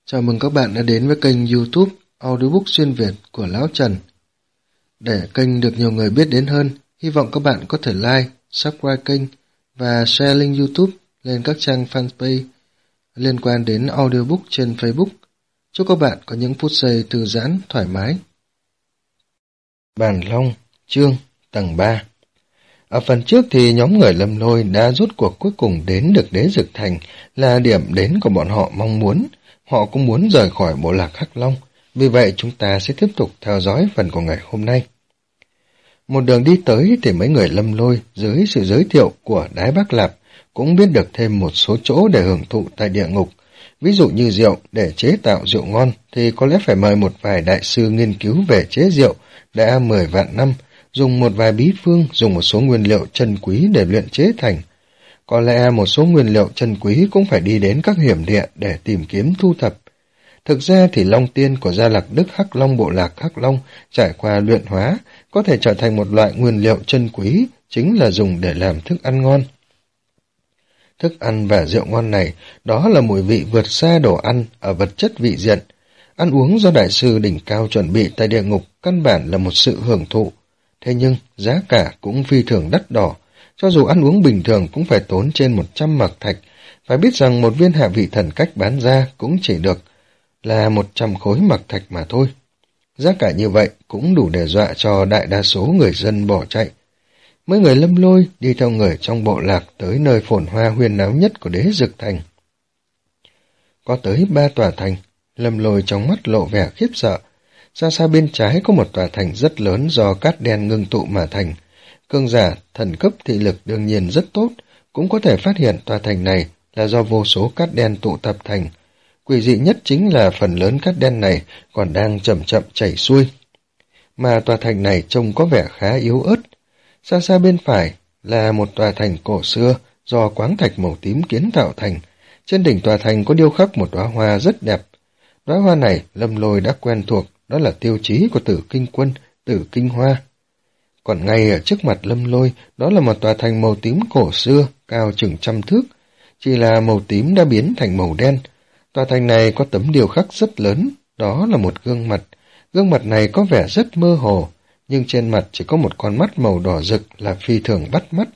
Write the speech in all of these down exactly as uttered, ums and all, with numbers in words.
Chào mừng các bạn đã đến với kênh YouTube Audiobook Xuyên Việt của Lão Trần. Để kênh được nhiều người biết đến hơn, hy vọng các bạn có thể like, subscribe kênh và share link YouTube lên các trang fanpage liên quan đến audiobook trên Facebook. Chúc các bạn có những phút giây thư giãn, thoải mái. Bàn Long, chương, tầng ba. Ở phần trước thì nhóm người Lâm Lôi đã rút cuộc cuối cùng đến được Đế Dực Thành, là điểm đến của bọn họ mong muốn. Họ cũng muốn rời khỏi bộ lạc Hắc Long, vì vậy chúng ta sẽ tiếp tục theo dõi phần của ngày hôm nay. Một đường đi tới thì mấy người Lâm Lôi dưới sự giới thiệu của Đái Bác Lạp cũng biết được thêm một số chỗ để hưởng thụ tại địa ngục. Ví dụ như rượu, để chế tạo rượu ngon thì có lẽ phải mời một vài đại sư nghiên cứu về chế rượu đã mười vạn năm, dùng một vài bí phương, dùng một số nguyên liệu chân quý để luyện chế thành. Có lẽ một số nguyên liệu chân quý cũng phải đi đến các hiểm địa để tìm kiếm thu thập. Thực ra thì Long Tiên của Gia Lạc Đức Hắc Long bộ lạc Hắc Long trải qua luyện hóa, có thể trở thành một loại nguyên liệu chân quý, chính là dùng để làm thức ăn ngon. Thức ăn và rượu ngon này, đó là mùi vị vượt xa đồ ăn ở vật chất vị diện. Ăn uống do đại sư đỉnh cao chuẩn bị tại địa ngục căn bản là một sự hưởng thụ. Thế nhưng giá cả cũng phi thường đắt đỏ, cho dù ăn uống bình thường cũng phải tốn trên một trăm mạc thạch. Phải biết rằng một viên hạ vị thần cách bán ra cũng chỉ được là một trăm khối mạc thạch mà thôi. Giá cả như vậy cũng đủ đe dọa cho đại đa số người dân bỏ chạy. Mấy người Lâm Lôi đi theo người trong bộ lạc tới nơi phồn hoa huyên náo nhất của Đế Dực Thành. Có tới ba tòa thành, Lâm Lôi trong mắt lộ vẻ khiếp sợ. Xa xa bên trái có một tòa thành rất lớn do cát đen ngưng tụ mà thành. Cường giả, thần cấp thị lực đương nhiên rất tốt, cũng có thể phát hiện tòa thành này là do vô số cát đen tụ tập thành. Quỷ dị nhất chính là phần lớn cát đen này còn đang chậm chậm chảy xuôi. Mà tòa thành này trông có vẻ khá yếu ớt. Xa xa bên phải là một tòa thành cổ xưa do quáng thạch màu tím kiến tạo thành. Trên đỉnh tòa thành có điêu khắc một đóa hoa rất đẹp. Đóa hoa này Lâm Lôi đã quen thuộc, đó là tiêu chí của Tử Kinh Quân, Tử Kinh Hoa. Còn ngay ở trước mặt Lâm Lôi, đó là một tòa thành màu tím cổ xưa, cao chừng trăm thước. Chỉ là màu tím đã biến thành màu đen. Tòa thành này có tấm điêu khắc rất lớn, đó là một gương mặt. Gương mặt này có vẻ rất mơ hồ, nhưng trên mặt chỉ có một con mắt màu đỏ rực là phi thường bắt mắt.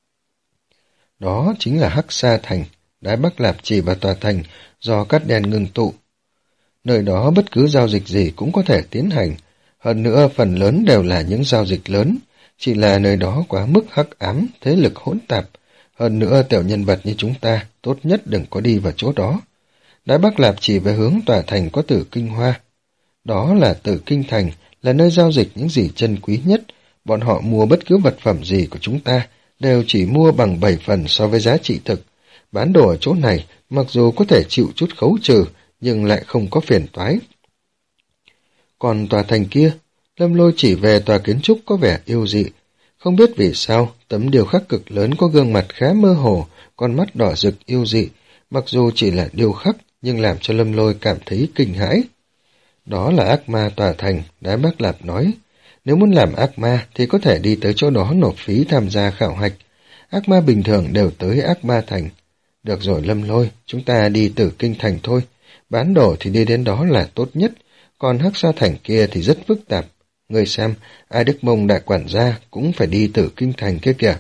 Đó chính là Hắc Sa Thành. Đái Bác Lạp chỉ vào tòa thành do cát đen ngưng tụ. Nơi đó bất cứ giao dịch gì cũng có thể tiến hành. Hơn nữa phần lớn đều là những giao dịch lớn, chỉ là nơi đó quá mức hắc ám, thế lực hỗn tạp. Hơn nữa tiểu nhân vật như chúng ta, tốt nhất đừng có đi vào chỗ đó. Đái Bác Lạp chỉ về hướng tòa thành có Tử Kinh Hoa. Đó là Tử Kinh Thành, là nơi giao dịch những gì chân quý nhất. Bọn họ mua bất cứ vật phẩm gì của chúng ta, đều chỉ mua bằng bảy phần so với giá trị thực. Bán đồ ở chỗ này, mặc dù có thể chịu chút khấu trừ, nhưng lại không có phiền toái. Còn tòa thành kia, Lâm Lôi chỉ về tòa kiến trúc có vẻ yêu dị. Không biết vì sao, tấm điêu khắc cực lớn có gương mặt khá mơ hồ, con mắt đỏ rực yêu dị. Mặc dù chỉ là điêu khắc, nhưng làm cho Lâm Lôi cảm thấy kinh hãi. Đó là ác ma tòa thành, Đái Bác Lạp nói. Nếu muốn làm ác ma thì có thể đi tới chỗ đó nộp phí tham gia khảo hạch. Ác ma bình thường đều tới ác ma thành. Được rồi Lâm Lôi, chúng ta đi Tử Kinh Thành thôi. Bán đồ thì đi đến đó là tốt nhất, còn Hắc Sa Thành kia thì rất phức tạp. Ngươi xem, Ai Đức Mông đại quản gia cũng phải đi Tử Kinh Thành kia kìa.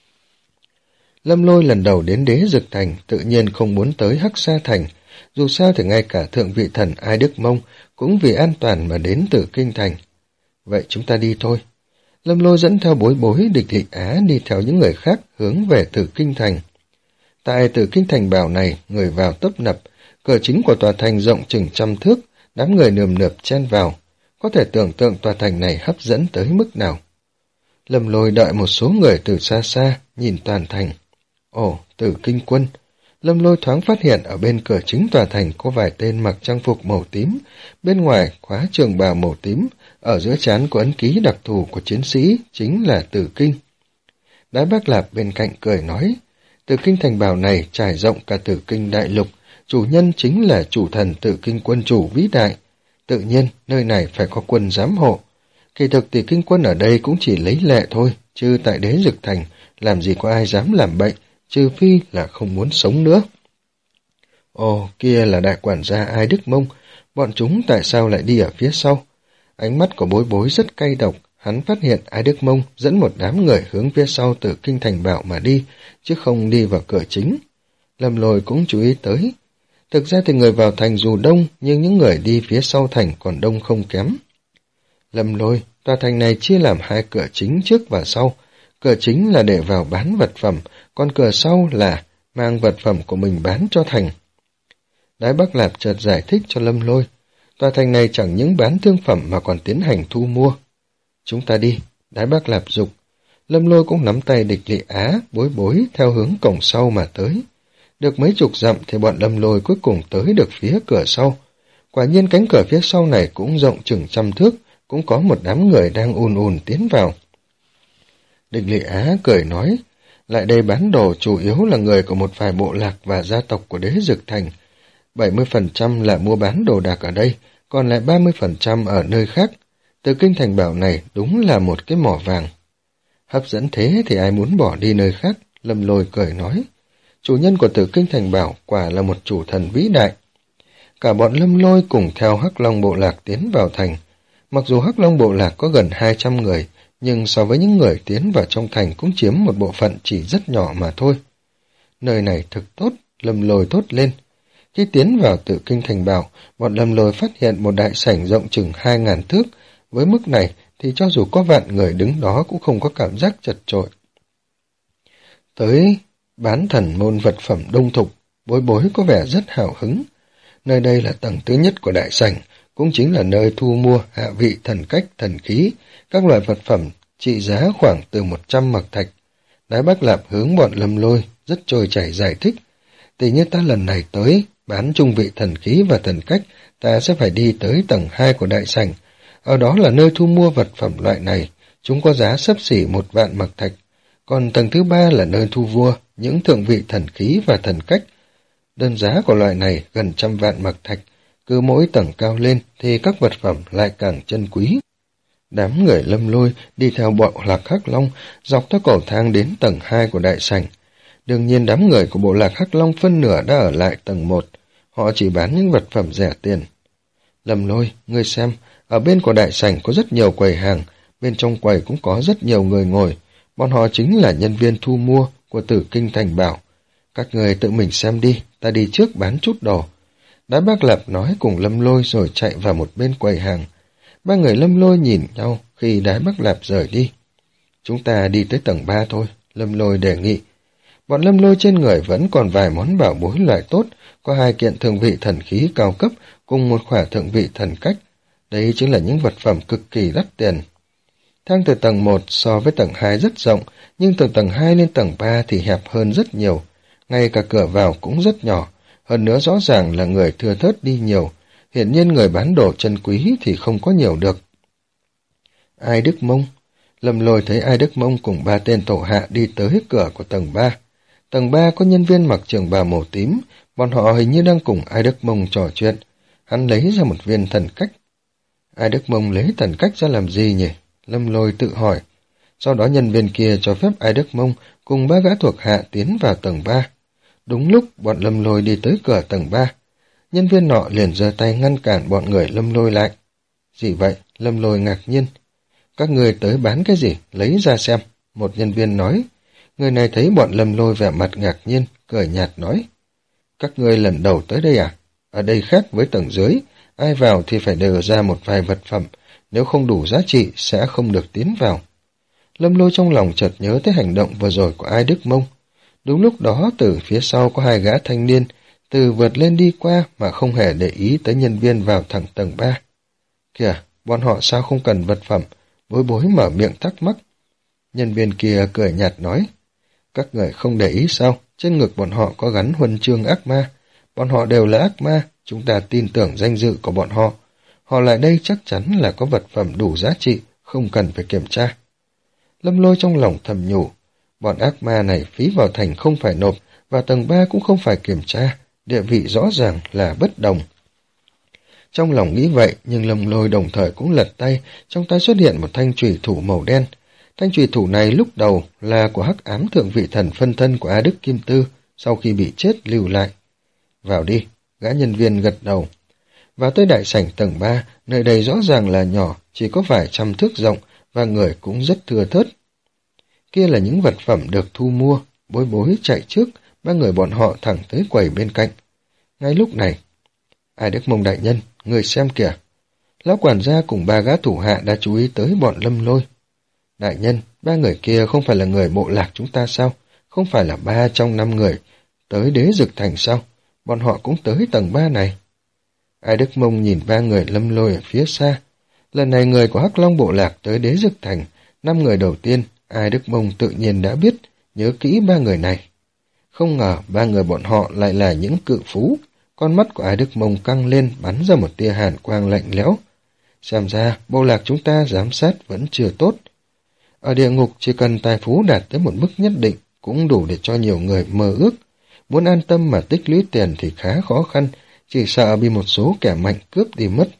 Lâm Lôi lần đầu đến Đế Dực Thành, tự nhiên không muốn tới Hắc Sa Thành. Dù sao thì ngay cả thượng vị thần Ai Đức Mông cũng vì an toàn mà đến Tử Kinh Thành. Vậy chúng ta đi thôi. Lâm Lôi dẫn theo Bối Bối, Địch Thị Á đi theo những người khác hướng về Tử Kinh Thành. Tại Tử Kinh Thành bảo này, người vào tấp nập, cửa chính của tòa thành rộng chừng trăm thước, đám người nườm nượp chen vào. Có thể tưởng tượng tòa thành này hấp dẫn tới mức nào. Lâm Lôi đợi một số người từ xa xa, nhìn toàn thành. Ồ, Tử Kinh Quân. Lâm Lôi thoáng phát hiện ở bên cửa chính tòa thành có vài tên mặc trang phục màu tím, bên ngoài khóa trường bào màu tím, ở giữa trán có ấn ký đặc thù của chiến sĩ, chính là Tử Kinh. Đái Bác Lạp bên cạnh cười nói, Tử Kinh Thành bào này trải rộng cả Tử Kinh đại lục, chủ nhân chính là chủ thần Tử Kinh Quân chủ vĩ đại. Tự nhiên, nơi này phải có quân giám hộ. Kỳ thực thì Kinh Quân ở đây cũng chỉ lấy lệ thôi, chứ tại Đế Dực Thành, làm gì có ai dám làm bệnh, trừ phi là không muốn sống nữa. Ồ, kia là đại quản gia Ai Đức Mông, bọn chúng tại sao lại đi ở phía sau? Ánh mắt của Bối Bối rất cay độc, hắn phát hiện Ai Đức Mông dẫn một đám người hướng phía sau từ kinh thành bảo mà đi, chứ không đi vào cửa chính. Lâm Lôi cũng chú ý tới. Thực ra thì người vào thành dù đông, nhưng những người đi phía sau thành còn đông không kém. Lâm Lôi, tòa thành này chia làm hai cửa chính trước và sau. Cửa chính là để vào bán vật phẩm, còn cửa sau là mang vật phẩm của mình bán cho thành. Đái Bắc Lạp chợt giải thích cho Lâm Lôi. Tòa thành này chẳng những bán thương phẩm mà còn tiến hành thu mua. Chúng ta đi, Đái Bắc Lạp dục. Lâm Lôi cũng nắm tay Địch Lị Á, Bối Bối theo hướng cổng sau mà tới. Được mấy chục dặm thì bọn Lâm Lôi cuối cùng tới được phía cửa sau. Quả nhiên cánh cửa phía sau này cũng rộng chừng trăm thước, cũng có một đám người đang ùn ùn tiến vào. Địch Lị Á cười nói, lại đây bán đồ chủ yếu là người của một vài bộ lạc và gia tộc của đế Dực Thành. bảy mươi phần trăm là mua bán đồ đạc ở đây, còn lại ba mươi phần trăm ở nơi khác. Từ kinh thành bảo này đúng là một cái mỏ vàng. Hấp dẫn thế thì ai muốn bỏ đi nơi khác, Lâm Lôi cười nói. Chủ nhân của Tử Kinh Thành Bảo quả là một chủ thần vĩ đại. Cả bọn Lâm Lôi cùng theo Hắc Long bộ lạc tiến vào thành. Mặc dù Hắc Long bộ lạc có gần hai trăm người, nhưng so với những người tiến vào trong thành cũng chiếm một bộ phận chỉ rất nhỏ mà thôi. Nơi này thực tốt, Lâm Lôi thốt lên. Khi tiến vào Tử Kinh Thành Bảo, bọn Lâm Lôi phát hiện một đại sảnh rộng chừng hai ngàn thước. Với mức này thì cho dù có vạn người đứng đó cũng không có cảm giác chật chội. Tới bán thần môn vật phẩm đông thục, Bối Bối có vẻ rất hào hứng. Nơi đây là tầng thứ nhất của đại sảnh, cũng chính là nơi thu mua hạ vị thần cách, thần khí, các loại vật phẩm trị giá khoảng từ một trăm mặc thạch. Đái Bắc Lạp hướng bọn Lâm Lôi rất trôi chảy giải thích. Tỷ như ta lần này tới bán trung vị thần khí và thần cách, ta sẽ phải đi tới tầng hai của đại sảnh. Ở đó là nơi thu mua vật phẩm loại này, chúng có giá xấp xỉ một vạn mặc thạch. Còn tầng thứ ba là nơi thu vua những thượng vị thần khí và thần cách. Đơn giá của loại này gần trăm vạn mặc thạch, cứ mỗi tầng cao lên thì các vật phẩm lại càng chân quý. Đám người Lâm Lôi đi theo bộ lạc Hắc Long dọc theo cầu thang đến tầng hai của đại sảnh. Đương nhiên đám người của bộ lạc Hắc Long phân nửa đã ở lại tầng một, họ chỉ bán những vật phẩm rẻ tiền. Lâm Lôi, ngươi xem, ở bên của đại sảnh có rất nhiều quầy hàng, bên trong quầy cũng có rất nhiều người ngồi, bọn họ chính là nhân viên thu mua của Tử Kinh Thành Bảo. Các người tự mình xem đi, ta đi trước bán chút đồ. Đái Bắc Lạp nói cùng Lâm Lôi rồi chạy vào một bên quầy hàng. Ba người Lâm Lôi nhìn nhau khi Đái Bắc Lạp rời đi. Chúng ta đi tới tầng ba thôi, Lâm Lôi đề nghị. Bọn Lâm Lôi trên người vẫn còn vài món bảo bối loại tốt, có hai kiện thượng vị thần khí cao cấp cùng một khỏa thượng vị thần cách. Đây chính là những vật phẩm cực kỳ đắt tiền. Thang từ tầng một so với tầng hai rất rộng, nhưng từ tầng hai lên tầng ba thì hẹp hơn rất nhiều. Ngay cả cửa vào cũng rất nhỏ, hơn nữa rõ ràng là người thưa thớt đi nhiều. Hiển nhiên người bán đồ chân quý thì không có nhiều được. Ai Đức Mông? Lâm Lôi thấy Ai Đức Mông cùng ba tên tổ hạ đi tới cửa của tầng ba. Tầng ba có nhân viên mặc trường bào màu tím, bọn họ hình như đang cùng Ai Đức Mông trò chuyện. Hắn lấy ra một viên thần cách. Ai Đức Mông lấy thần cách ra làm gì nhỉ? Lâm Lôi tự hỏi. Sau đó nhân viên kia cho phép Ai Đức Mông cùng ba gã thuộc hạ tiến vào tầng ba. Đúng lúc bọn Lâm Lôi đi tới cửa tầng ba. Nhân viên nọ liền giơ tay ngăn cản bọn người Lâm Lôi lại. Gì vậy? Lâm Lôi ngạc nhiên. Các người tới bán cái gì? Lấy ra xem. Một nhân viên nói. Người này thấy bọn Lâm Lôi vẻ mặt ngạc nhiên, cười nhạt nói. Các người lần đầu tới đây à? Ở đây khác với tầng dưới. Ai vào thì phải đưa ra một vài vật phẩm. Nếu không đủ giá trị sẽ không được tiến vào. Lâm Lôi trong lòng chợt nhớ tới hành động vừa rồi của Ai Đức Mông. Đúng lúc đó từ phía sau có hai gã thanh niên từ vượt lên đi qua mà không hề để ý tới nhân viên vào thẳng tầng ba. Kìa, bọn họ sao không cần vật phẩm? Bối Bối mở miệng thắc mắc. Nhân viên kia cười nhạt nói. Các người không để ý sao? Trên ngực bọn họ có gắn huân chương ác ma. Bọn họ đều là ác ma, chúng ta tin tưởng danh dự của bọn họ. Họ lại đây chắc chắn là có vật phẩm đủ giá trị, không cần phải kiểm tra. Lâm Lôi trong lòng thầm nhủ. Bọn ác ma này phí vào thành không phải nộp, và tầng ba cũng không phải kiểm tra, địa vị rõ ràng là bất đồng. Trong lòng nghĩ vậy, nhưng Lâm Lôi đồng thời cũng lật tay, trong tay xuất hiện một thanh chùy thủ màu đen. Thanh chùy thủ này lúc đầu là của hắc ám thượng vị thần phân thân của A Đức Kim Tư, sau khi bị chết lưu lại. Vào đi, gã nhân viên gật đầu. Vào tới đại sảnh tầng ba, nơi đây rõ ràng là nhỏ, chỉ có vài trăm thước rộng, và người cũng rất thưa thớt. Kia là những vật phẩm được thu mua, Bối Bối chạy trước, ba người bọn họ thẳng tới quầy bên cạnh. Ngay lúc này, Ai Đức Mông đại nhân, người xem kìa. Lão quản gia cùng ba gã thủ hạ đã chú ý tới bọn Lâm Lôi. Đại nhân, ba người kia không phải là người bộ lạc chúng ta sao? Không phải là ba trong năm người tới Đế Dực Thành sao? Bọn họ cũng tới tầng ba này. Ai Đức Mông nhìn ba người Lâm Lôi ở phía xa. Lần này người của Hắc Long bộ lạc tới Đế Dực Thành, năm người đầu tiên, Ai Đức Mông tự nhiên đã biết, nhớ kỹ ba người này. Không ngờ ba người bọn họ lại là những cự phú. Con mắt của Ai Đức Mông căng lên, bắn ra một tia hàn quang lạnh lẽo. Xem ra, bộ lạc chúng ta giám sát vẫn chưa tốt. Ở địa ngục chỉ cần tài phú đạt tới một mức nhất định cũng đủ để cho nhiều người mơ ước. Muốn an tâm mà tích lũy tiền thì khá khó khăn, chỉ sợ bị một số kẻ mạnh cướp đi mất.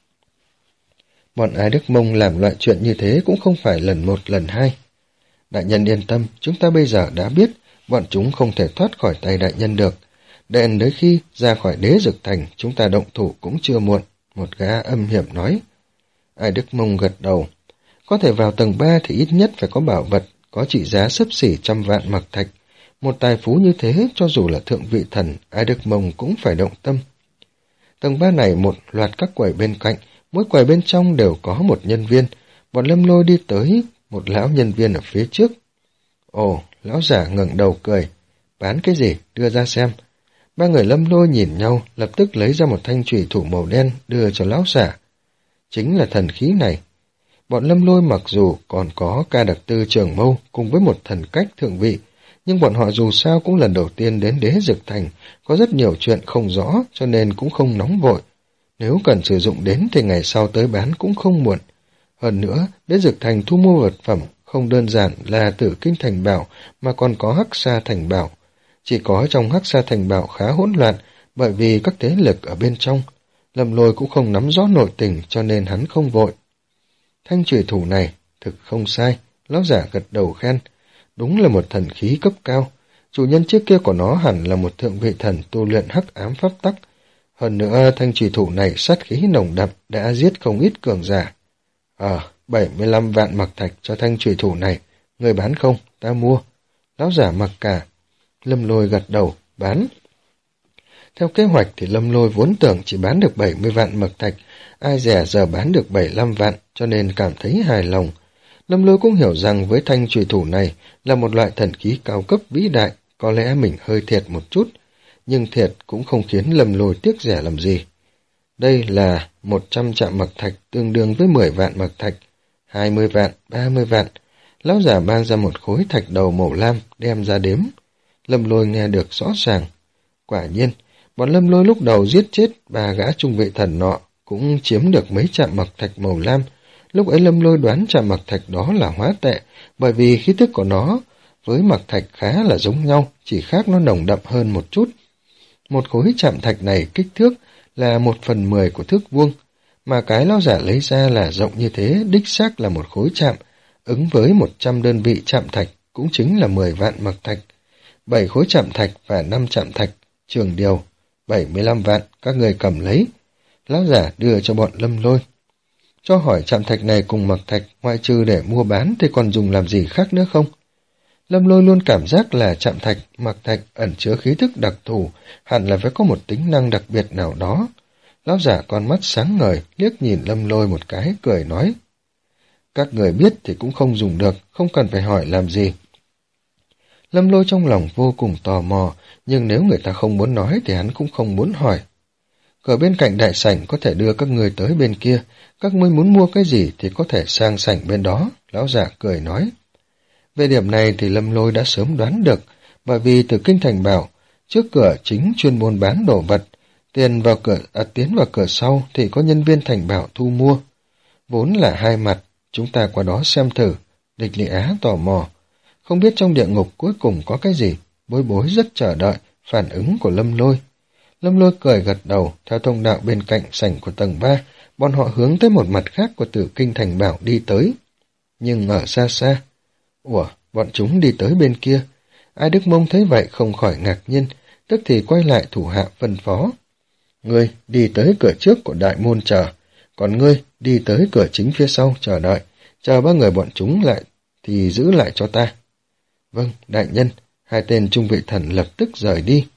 Bọn Ai Đức Mông làm loại chuyện như thế cũng không phải lần một lần hai. Đại nhân yên tâm, chúng ta bây giờ đã biết bọn chúng không thể thoát khỏi tay đại nhân được. Đợi đến khi ra khỏi Đế Dực Thành, chúng ta động thủ cũng chưa muộn, một gã âm hiểm nói. Ai Đức Mông gật đầu. Có thể vào tầng ba thì ít nhất phải có bảo vật, có trị giá xấp xỉ trăm vạn mặc thạch. Một tài phú như thế, cho dù là thượng vị thần, Ai Đức Mông cũng phải động tâm. Tầng ba này một loạt các quầy bên cạnh, mỗi quầy bên trong đều có một nhân viên. Bọn Lâm Lôi đi tới, một lão nhân viên ở phía trước. Ồ, lão giả ngẩng đầu cười. Bán cái gì? Đưa ra xem. Ba người Lâm Lôi nhìn nhau, lập tức lấy ra một thanh chùy thủ màu đen đưa cho lão giả. Chính là thần khí này. Bọn Lâm Lôi mặc dù còn có ca đặc tư trường mâu cùng với một thần cách thượng vị, nhưng bọn họ dù sao cũng lần đầu tiên đến Đế Dực Thành, có rất nhiều chuyện không rõ cho nên cũng không nóng vội. Nếu cần sử dụng đến thì ngày sau tới bán cũng không muộn. Hơn nữa, Đế Dực Thành thu mua vật phẩm không đơn giản là Tử Kinh Thành Bảo mà còn có Hắc Sa Thành Bảo. Chỉ có trong Hắc Sa Thành Bảo khá hỗn loạn bởi vì các thế lực ở bên trong. Lâm Lôi cũng không nắm rõ nội tình cho nên hắn không vội. Thanh chùy thủ này thực không sai, lão giả gật đầu khen. Đúng là một thần khí cấp cao. Chủ nhân trước kia của nó hẳn là một thượng vị thần tu luyện hắc ám pháp tắc. Hơn nữa thanh chùy thủ này sát khí nồng đậm đã giết không ít cường giả. Ờ, à, bảy mươi lăm vạn mặc thạch cho thanh chùy thủ này. Người bán không? Ta mua. Lão giả mặc cả. Lâm Lôi gật đầu, bán. Theo kế hoạch thì Lâm Lôi vốn tưởng chỉ bán được bảy mươi vạn mật thạch, ai dè giờ bán được bảy mươi lăm vạn, cho nên cảm thấy hài lòng. Lâm Lôi cũng hiểu rằng với thanh chùy thủ này là một loại thần khí cao cấp vĩ đại, có lẽ mình hơi thiệt một chút, nhưng thiệt cũng không khiến Lâm Lôi tiếc rẻ làm gì. Đây là một trăm trạm mật thạch tương đương với mười vạn mật thạch, hai mươi vạn, ba mươi vạn. Lão giả mang ra một khối thạch đầu màu lam đem ra đếm. Lâm Lôi nghe được rõ ràng. Quả nhiên, bọn Lâm Lôi lúc đầu giết chết ba gã trung vị thần nọ cũng chiếm được mấy trạm mật thạch màu lam. Lúc ấy Lâm Lôi đoán trạm mật thạch đó là hóa tệ, bởi vì khí tức của nó với mật thạch khá là giống nhau, chỉ khác nó nồng đậm hơn một chút. Một khối trạm thạch này kích thước là một phần mười của thước vuông, mà cái lão giả lấy ra là rộng như thế, đích xác là một khối trạm, ứng với một trăm đơn vị trạm thạch, cũng chính là mười vạn mật thạch. Bảy khối trạm thạch và năm trạm thạch, trường điều, bảy mươi lăm vạn, các người cầm lấy. Lão giả đưa cho bọn Lâm Lôi. Cho hỏi trạm thạch này cùng mật thạch, ngoại trừ để mua bán thì còn dùng làm gì khác nữa không? Lâm Lôi luôn cảm giác là trạm thạch, mật thạch ẩn chứa khí thức đặc thù, hẳn là phải có một tính năng đặc biệt nào đó. Lão giả con mắt sáng ngời, liếc nhìn Lâm Lôi một cái, cười nói. Các người biết thì cũng không dùng được, không cần phải hỏi làm gì. Lâm Lôi trong lòng vô cùng tò mò, nhưng nếu người ta không muốn nói thì hắn cũng không muốn hỏi. Cửa bên cạnh đại sảnh có thể đưa các người tới bên kia, các ngươi muốn mua cái gì thì có thể sang sảnh bên đó, lão giả cười nói. Về điểm này thì Lâm Lôi đã sớm đoán được, bởi vì từ Kinh Thành bảo, trước cửa chính chuyên môn bán đồ vật, tiền vào cửa, à, tiến vào cửa sau thì có nhân viên thành bảo thu mua. Vốn là hai mặt, chúng ta qua đó xem thử. Địch Lị Á tò mò. Không biết trong địa ngục cuối cùng có cái gì, Bối Bối rất chờ đợi phản ứng của Lâm Lôi. Lâm Lôi cười gật đầu, theo thông đạo bên cạnh sảnh của tầng ba, bọn họ hướng tới một mặt khác của Tử Kinh Thành Bảo đi tới. Nhưng ở xa xa, ủa, bọn chúng đi tới bên kia. Ai Đức Mông thấy vậy không khỏi ngạc nhiên, tức thì quay lại thủ hạ phân phó. Ngươi đi tới cửa trước của đại môn chờ, còn ngươi đi tới cửa chính phía sau chờ đợi, chờ ba người bọn chúng lại thì giữ lại cho ta. Vâng, đại nhân. Hai tên trung vị thần lập tức rời đi.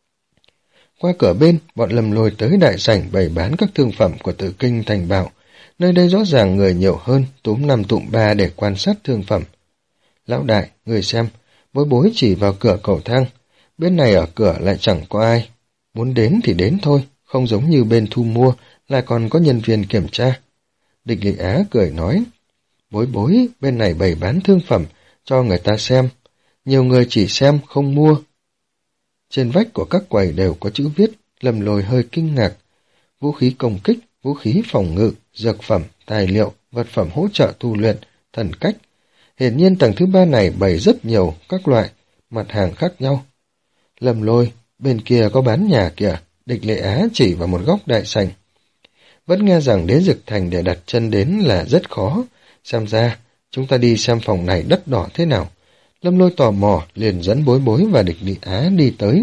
Qua cửa bên, bọn Lâm Lôi tới đại sảnh bày bán các thương phẩm của Tử Kinh Thành Bảo. Nơi đây rõ ràng người nhiều hơn, túm năm tụm ba để quan sát thương phẩm. Lão đại, người xem, Bối Bối chỉ vào cửa cầu thang. Bên này ở cửa lại chẳng có ai. Muốn đến thì đến thôi, không giống như bên thu mua, lại còn có nhân viên kiểm tra. Địch Lị Á cười nói, Bối Bối, bên này bày bán thương phẩm, cho người ta xem. Nhiều người chỉ xem, không mua. Trên vách của các quầy đều có chữ viết, Lâm Lôi hơi kinh ngạc. Vũ khí công kích, vũ khí phòng ngự, dược phẩm, tài liệu, vật phẩm hỗ trợ tu luyện, thần cách. Hiển nhiên tầng thứ ba này bày rất nhiều các loại mặt hàng khác nhau. Lâm Lôi, bên kia có bán nhà kìa, Địch Lệ Á chỉ vào một góc đại sảnh. Vẫn nghe rằng Đế Dực Thành để đặt chân đến là rất khó. Xem ra, chúng ta đi xem phòng này đất đỏ thế nào. Lâm Lôi tò mò, liền dẫn Bối Bối và Địch Lị Á đi tới.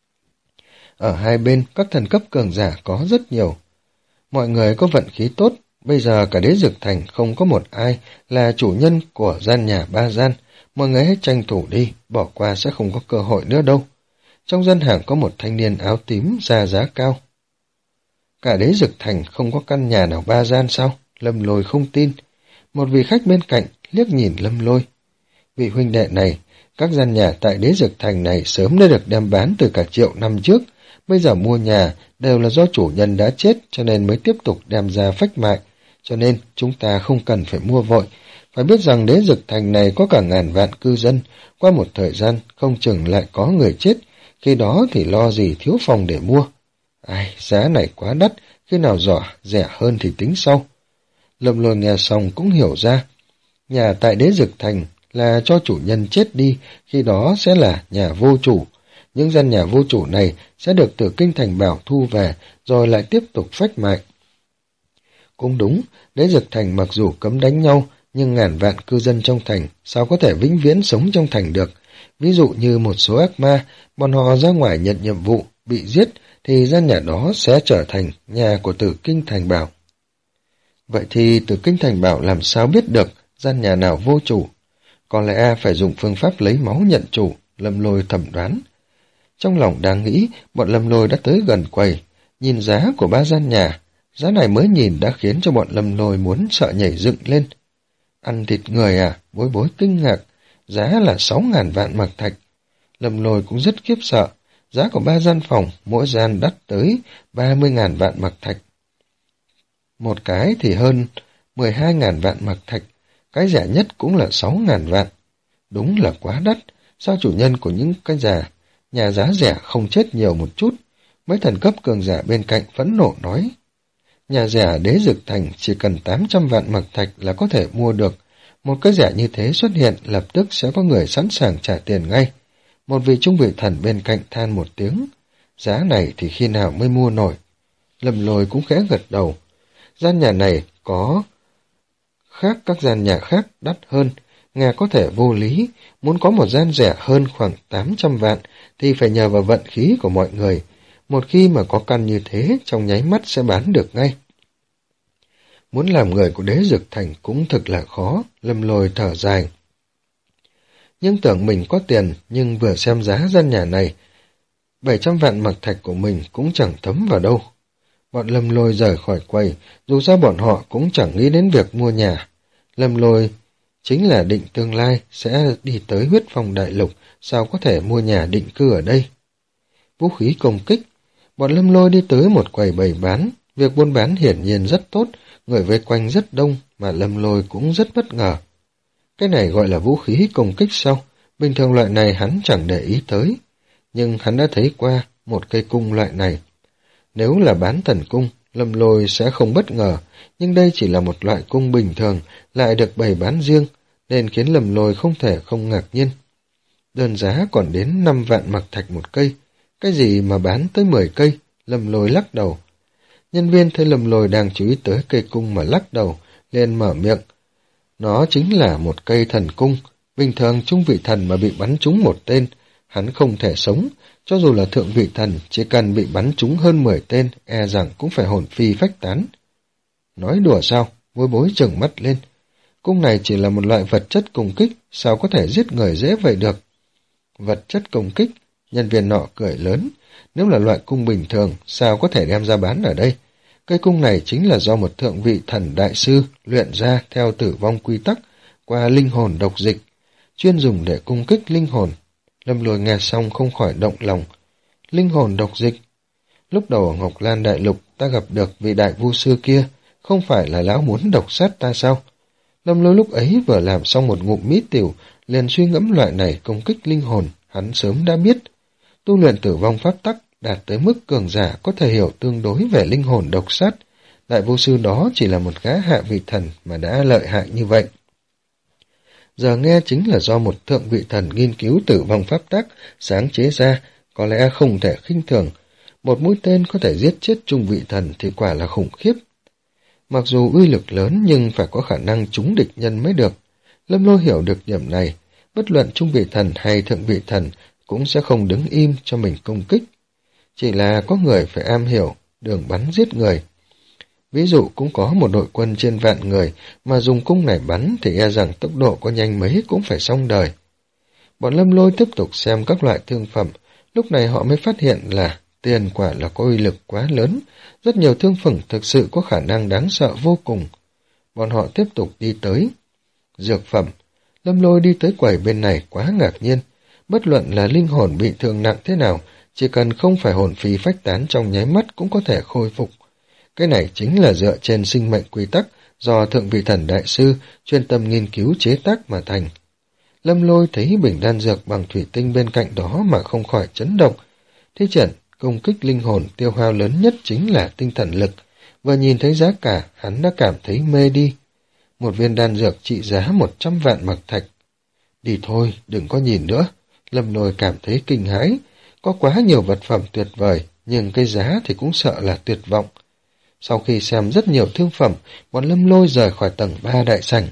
Ở hai bên, các thần cấp cường giả có rất nhiều. Mọi người có vận khí tốt, bây giờ cả Đế Dực Thành không có một ai là chủ nhân của gian nhà ba gian. Mọi người hãy tranh thủ đi, bỏ qua sẽ không có cơ hội nữa đâu. Trong gian hàng có một thanh niên áo tím ra giá cao. Cả Đế Dực Thành không có căn nhà nào ba gian sao? Lâm Lôi không tin. Một vị khách bên cạnh liếc nhìn Lâm Lôi. Vị huynh đệ này, các gian nhà tại Đế Dực Thành này sớm đã được đem bán từ cả triệu năm trước. Bây giờ mua nhà đều là do chủ nhân đã chết cho nên mới tiếp tục đem ra phách mại. Cho nên chúng ta không cần phải mua vội. Phải biết rằng Đế Dực Thành này có cả ngàn vạn cư dân. Qua một thời gian không chừng lại có người chết. Khi đó thì lo gì thiếu phòng để mua. Ai, giá này quá đắt. Khi nào giỏ rẻ hơn thì tính sau. Lâm Lôi nghe xong cũng hiểu ra. Nhà tại Đế Dực Thành là cho chủ nhân chết đi, khi đó sẽ là nhà vô chủ. Những gian nhà vô chủ này sẽ được Tử Kinh Thành Bảo thu về, rồi lại tiếp tục phách mại. Cũng đúng, Đế Dực Thành mặc dù cấm đánh nhau, nhưng ngàn vạn cư dân trong thành sao có thể vĩnh viễn sống trong thành được. Ví dụ như một số ác ma, bọn họ ra ngoài nhận nhiệm vụ, bị giết, thì gian nhà đó sẽ trở thành nhà của Tử Kinh Thành Bảo. Vậy thì Tử Kinh Thành Bảo làm sao biết được gian nhà nào vô chủ? Có lẽ phải dùng phương pháp lấy máu nhận chủ, Lâm Lôi thẩm đoán. Trong lòng đang nghĩ, bọn Lâm Lôi đã tới gần quầy, nhìn giá của ba gian nhà. Giá này mới nhìn đã khiến cho bọn Lâm Lôi muốn sợ nhảy dựng lên. Ăn thịt người à? Bối Bối kinh ngạc. Giá là sáu ngàn vạn mặc thạch. Lâm Lôi cũng rất khiếp sợ. Giá của ba gian phòng, mỗi gian đắt tới ba mươi ngàn vạn mặc thạch. Một cái thì hơn mười hai ngàn vạn mặc thạch. Cái rẻ nhất cũng là sáu ngàn vạn. Đúng là quá đắt. Sao chủ nhân của những cái già nhà giá rẻ không chết nhiều một chút? Mấy thần cấp cường giả bên cạnh phẫn nộ nói. Nhà rẻ Đế Dực Thành chỉ cần tám trăm vạn mặc thạch là có thể mua được. Một cái rẻ như thế xuất hiện, lập tức sẽ có người sẵn sàng trả tiền ngay. Một vị trung vị thần bên cạnh than một tiếng. Giá này thì khi nào mới mua nổi? Lâm Lôi cũng khẽ gật đầu. Gian nhà này có khác các gian nhà khác đắt hơn. Nghe có thể vô lý, muốn có một gian rẻ hơn khoảng tám trăm vạn thì phải nhờ vào vận khí của mọi người. Một khi mà có căn như thế, trong nháy mắt sẽ bán được ngay. Muốn làm người của Đế Dực Thành cũng thực là khó, Lâm Lôi thở dài. Nhưng tưởng mình có tiền, nhưng vừa xem giá gian nhà này, bảy trăm vạn mặc thạch của mình cũng chẳng thấm vào đâu. Bọn Lâm Lôi rời khỏi quầy, dù sao bọn họ cũng chẳng nghĩ đến việc mua nhà. Lâm Lôi chính là định tương lai sẽ đi tới Huyết Phong Đại Lục, sao có thể mua nhà định cư ở đây. Vũ khí công kích. Bọn Lâm Lôi đi tới một quầy bày bán. Việc buôn bán hiển nhiên rất tốt, người vây quanh rất đông, mà Lâm Lôi cũng rất bất ngờ. Cái này gọi là vũ khí công kích sao? Bình thường loại này hắn chẳng để ý tới. Nhưng hắn đã thấy qua một cây cung loại này. Nếu là bán thần cung, Lâm Lôi sẽ không bất ngờ, nhưng đây chỉ là một loại cung bình thường, lại được bày bán riêng, nên khiến Lâm Lôi không thể không ngạc nhiên. Đơn giá còn đến năm vạn mặc thạch một cây. Cái gì mà bán tới mười cây? Lâm Lôi lắc đầu. Nhân viên thấy Lâm Lôi đang chú ý tới cây cung mà lắc đầu, liền mở miệng. Nó chính là một cây thần cung. Bình thường trung vị thần mà bị bắn trúng một tên, hắn không thể sống, cho dù là thượng vị thần, chỉ cần bị bắn trúng hơn mười tên, e rằng cũng phải hồn phi phách tán. Nói đùa sao? Bối bối trừng mắt lên. Cung này chỉ là một loại vật chất công kích, sao có thể giết người dễ vậy được? Vật chất công kích? Nhân viên nọ cười lớn. Nếu là loại cung bình thường, sao có thể đem ra bán ở đây? Cây cung này chính là do một thượng vị thần đại sư luyện ra theo tử vong quy tắc qua linh hồn độc dịch, chuyên dùng để cung kích linh hồn. Lâm Lôi nghe xong không khỏi động lòng. Linh hồn độc dịch? Lúc đầu ở Ngọc Lan Đại Lục ta gặp được vị đại vu sư kia, không phải là lão muốn độc sát ta sao? Lâm Lôi lúc ấy vừa làm xong một ngụm mít tiểu, liền suy ngẫm loại này công kích linh hồn, hắn sớm đã biết. Tu luyện tử vong pháp tắc, đạt tới mức cường giả có thể hiểu tương đối về linh hồn độc sát. Đại vô sư đó chỉ là một gã hạ vị thần mà đã lợi hại như vậy. Giờ nghe chính là do một thượng vị thần nghiên cứu tử vong pháp tắc, sáng chế ra, có lẽ không thể khinh thường. Một mũi tên có thể giết chết trung vị thần thì quả là khủng khiếp. Mặc dù uy lực lớn nhưng phải có khả năng trúng địch nhân mới được. Lâm Lôi hiểu được điểm này, bất luận trung vị thần hay thượng vị thần cũng sẽ không đứng im cho mình công kích. Chỉ là có người phải am hiểu đường bắn giết người. Ví dụ cũng có một đội quân trên vạn người mà dùng cung này bắn thì e rằng tốc độ có nhanh mấy cũng phải xong đời. Bọn Lâm Lôi tiếp tục xem các loại thương phẩm, lúc này họ mới phát hiện là tiền quả là có uy lực quá lớn, rất nhiều thương phẩm thực sự có khả năng đáng sợ vô cùng. Bọn họ tiếp tục đi tới. Dược phẩm. Lâm Lôi đi tới quầy bên này quá ngạc nhiên. Bất luận là linh hồn bị thương nặng thế nào, chỉ cần không phải hồn phi phách tán trong nháy mắt cũng có thể khôi phục. Cái này chính là dựa trên sinh mệnh quy tắc do thượng vị thần đại sư chuyên tâm nghiên cứu chế tác mà thành. Lâm Lôi thấy bình đan dược bằng thủy tinh bên cạnh đó mà không khỏi chấn động. Thế trận công kích linh hồn tiêu hao lớn nhất chính là tinh thần lực, và nhìn thấy giá cả hắn đã cảm thấy mê đi. Một viên đan dược trị giá một trăm vạn mặc thạch. Đi thôi, đừng có nhìn nữa. Lâm Lôi cảm thấy kinh hãi. Có quá nhiều vật phẩm tuyệt vời, nhưng cái giá thì cũng sợ là tuyệt vọng. Sau khi xem rất nhiều thương phẩm, bọn Lâm Lôi rời khỏi tầng ba đại sảnh.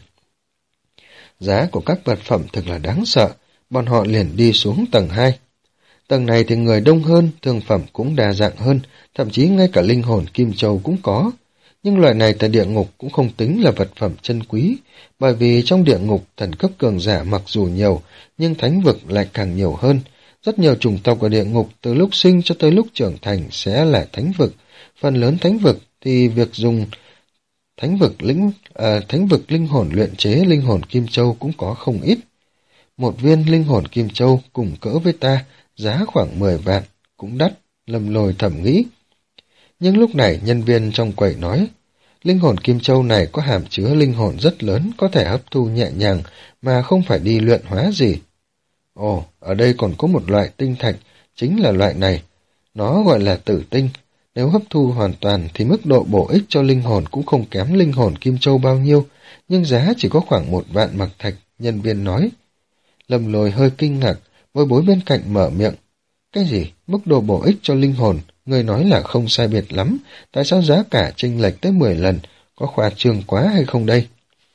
Giá của các vật phẩm thực là đáng sợ, bọn họ liền đi xuống tầng hai. Tầng này thì người đông hơn, thương phẩm cũng đa dạng hơn, thậm chí ngay cả linh hồn kim châu cũng có. Nhưng loại này tại địa ngục cũng không tính là vật phẩm chân quý, bởi vì trong địa ngục thần cấp cường giả mặc dù nhiều, nhưng thánh vực lại càng nhiều hơn. Rất nhiều chủng tộc ở địa ngục từ lúc sinh cho tới lúc trưởng thành sẽ là thánh vực. Phần lớn thánh vực thì việc dùng thánh vực lĩnh à, thánh vực linh hồn luyện chế linh hồn kim châu cũng có không ít. Một viên linh hồn kim châu cùng cỡ với ta, giá khoảng mười vạn, cũng đắt, Lâm Lôi thầm nghĩ. Nhưng lúc này nhân viên trong quầy nói, linh hồn kim châu này có hàm chứa linh hồn rất lớn, có thể hấp thu nhẹ nhàng mà không phải đi luyện hóa gì. Ồ, ở đây còn có một loại tinh thạch, chính là loại này. Nó gọi là tử tinh. Nếu hấp thu hoàn toàn thì mức độ bổ ích cho linh hồn cũng không kém linh hồn kim châu bao nhiêu, nhưng giá chỉ có khoảng một vạn mặc thạch, nhân viên nói. Lâm Lôi hơi kinh ngạc, Bối Bối bên cạnh mở miệng. Cái gì? Mức độ bổ ích cho linh hồn? Người nói là không sai biệt lắm, tại sao giá cả chênh lệch tới mười lần? Có khoa trương quá hay không đây?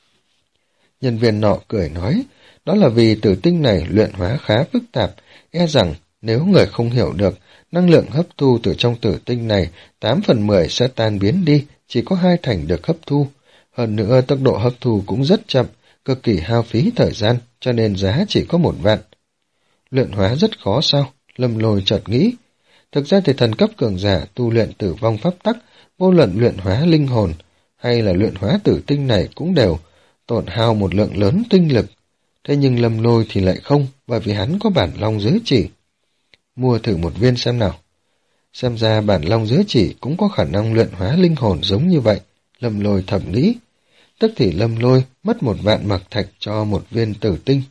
Nhân viên nọ cười nói, đó là vì tử tinh này luyện hóa khá phức tạp, e rằng nếu người không hiểu được, năng lượng hấp thu từ trong tử tinh này tám phần mười sẽ tan biến đi, chỉ có hai thành được hấp thu. Hơn nữa tốc độ hấp thu cũng rất chậm, cực kỳ hao phí thời gian, cho nên giá chỉ có một vạn. Luyện hóa rất khó sao? Lâm Lôi chợt nghĩ. Thực ra thì thần cấp cường giả tu luyện tử vong pháp tắc, vô luận luyện hóa linh hồn hay là luyện hóa tử tinh này cũng đều tổn hao một lượng lớn tinh lực. Thế nhưng Lâm Lôi thì lại không, bởi vì hắn có bản long giới chỉ. Mua thử một viên xem nào. Xem ra bản long giới chỉ cũng có khả năng luyện hóa linh hồn giống như vậy, Lâm Lôi thầm nghĩ. Tức thì Lâm Lôi mất một vạn mặc thạch cho một viên tử tinh.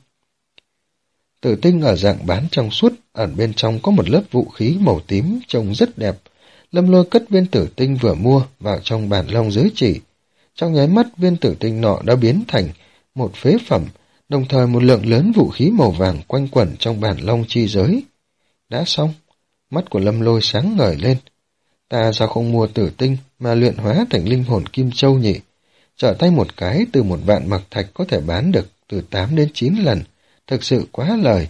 Tử tinh ở dạng bán trong suốt, ở bên trong có một lớp vũ khí màu tím trông rất đẹp. Lâm Lôi cất viên tử tinh vừa mua vào trong bản long giới chỉ. Trong nháy mắt viên tử tinh nọ đã biến thành một phế phẩm, đồng thời một lượng lớn vũ khí màu vàng quanh quẩn trong bản long chi giới. Đã xong, mắt của Lâm Lôi sáng ngời lên. Ta sao không mua tử tinh mà luyện hóa thành linh hồn kim châu nhỉ? Trở tay một cái từ một vạn mặc thạch có thể bán được từ tám đến chín lần. Thực sự quá lời.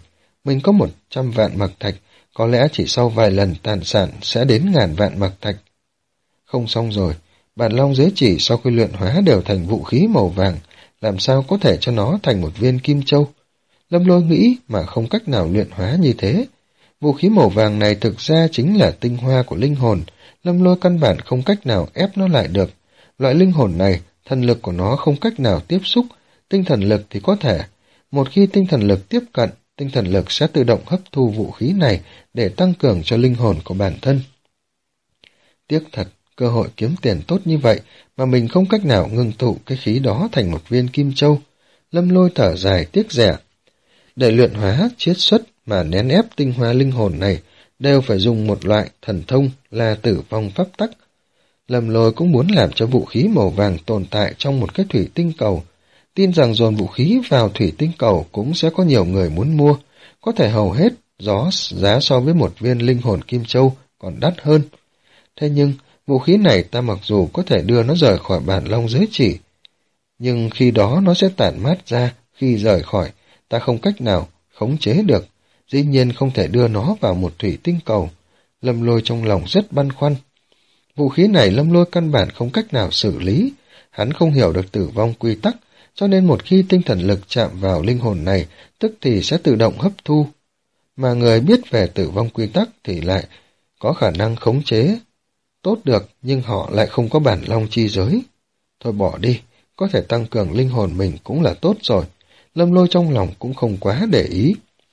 mình có một trăm vạn mặc thạch, có lẽ chỉ sau vài lần tàn sản sẽ đến ngàn vạn mặc thạch. Không xong rồi, bản long giới chỉ sau khi luyện hóa đều thành vũ khí màu vàng, làm sao có thể cho nó thành một viên kim châu? Lâm Lôi nghĩ mà không cách nào luyện hóa như thế. Vũ khí màu vàng này thực ra chính là tinh hoa của linh hồn, Lâm Lôi căn bản không cách nào ép nó lại được. Loại linh hồn này, thần lực của nó không cách nào tiếp xúc, tinh thần lực thì có thể. Một khi tinh thần lực tiếp cận, tinh thần lực sẽ tự động hấp thu vũ khí này để tăng cường cho linh hồn của bản thân. Tiếc thật, cơ hội kiếm tiền tốt như vậy mà mình không cách nào ngưng tụ cái khí đó thành một viên kim châu. Lâm Lôi thở dài tiếc rẻ. Để luyện hóa, chiết xuất mà nén ép tinh hoa linh hồn này đều phải dùng một loại thần thông là tử vong pháp tắc. Lâm Lôi cũng muốn làm cho vũ khí màu vàng tồn tại trong một cái thủy tinh cầu. Tin rằng dồn vũ khí vào thủy tinh cầu cũng sẽ có nhiều người muốn mua, có thể hầu hết gió giá so với một viên linh hồn kim châu còn đắt hơn. Thế nhưng, vũ khí này ta mặc dù có thể đưa nó rời khỏi bản long giới chỉ, nhưng khi đó nó sẽ tản mát ra, khi rời khỏi, ta không cách nào khống chế được, dĩ nhiên không thể đưa nó vào một thủy tinh cầu. Lâm Lôi trong lòng rất băn khoăn. Vũ khí này Lâm Lôi căn bản không cách nào xử lý, hắn không hiểu được tử vong quy tắc, cho nên một khi tinh thần lực chạm vào linh hồn này, tức thì sẽ tự động hấp thu. Mà người biết về tử vong quy tắc thì lại có khả năng khống chế tốt được, nhưng họ lại không có bản long chi giới. Thôi bỏ đi, có thể tăng cường linh hồn mình cũng là tốt rồi. Lâm Lôi trong lòng cũng không quá để ý.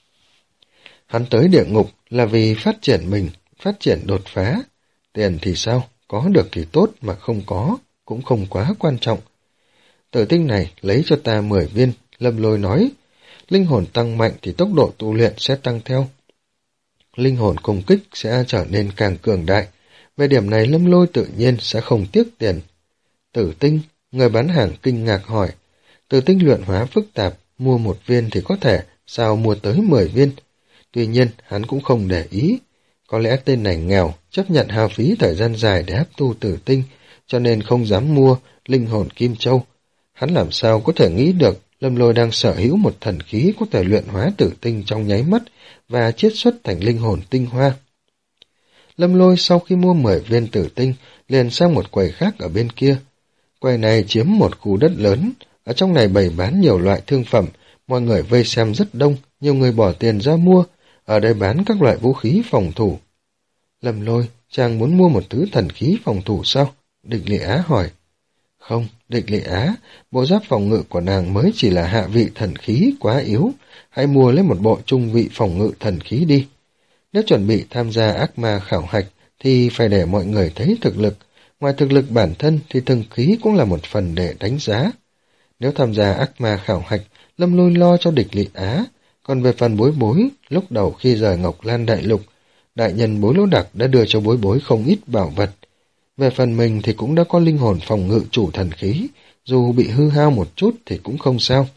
Hắn tới địa ngục là vì phát triển mình, phát triển đột phá. Tiền thì sao? Có được thì tốt, mà không có, cũng không quá quan trọng. Tử tinh này lấy cho ta mười viên, Lâm Lôi nói. Linh hồn tăng mạnh thì tốc độ tu luyện sẽ tăng theo. Linh hồn công kích sẽ trở nên càng cường đại. Về điểm này Lâm Lôi tự nhiên sẽ không tiếc tiền. Tử tinh, người bán hàng kinh ngạc hỏi. Tử tinh luyện hóa phức tạp, mua một viên thì có thể, sao mua tới mười viên? Tuy nhiên, hắn cũng không để ý. Có lẽ tên này nghèo, chấp nhận hao phí thời gian dài để hấp thu tử tinh, cho nên không dám mua linh hồn kim châu. Hắn làm sao có thể nghĩ được Lâm Lôi đang sở hữu một thần khí có thể luyện hóa tử tinh trong nháy mắt và chiết xuất thành linh hồn tinh hoa. Lâm Lôi sau khi mua mười viên tử tinh, liền sang một quầy khác ở bên kia. Quầy này chiếm một khu đất lớn, ở trong này bày bán nhiều loại thương phẩm, mọi người vây xem rất đông, nhiều người bỏ tiền ra mua, ở đây bán các loại vũ khí phòng thủ. Lâm Lôi, chàng muốn mua một thứ thần khí phòng thủ sao? Địch Lệ Á hỏi. Không, Địch Lệ Á, bộ giáp phòng ngự của nàng mới chỉ là hạ vị thần khí quá yếu, hãy mua lấy một bộ trung vị phòng ngự thần khí đi. Nếu chuẩn bị tham gia ác ma khảo hạch thì phải để mọi người thấy thực lực, ngoài thực lực bản thân thì thần khí cũng là một phần để đánh giá. Nếu tham gia ác ma khảo hạch, Lâm Lôi lo cho Địch Lệ Á, còn về phần Bối Bối, lúc đầu khi rời Ngọc Lan Đại Lục, đại nhân Bối Lỗ Đặc đã đưa cho Bối Bối không ít bảo vật. Về phần mình thì cũng đã có linh hồn phòng ngự chủ thần khí, dù bị hư hao một chút thì cũng không sao.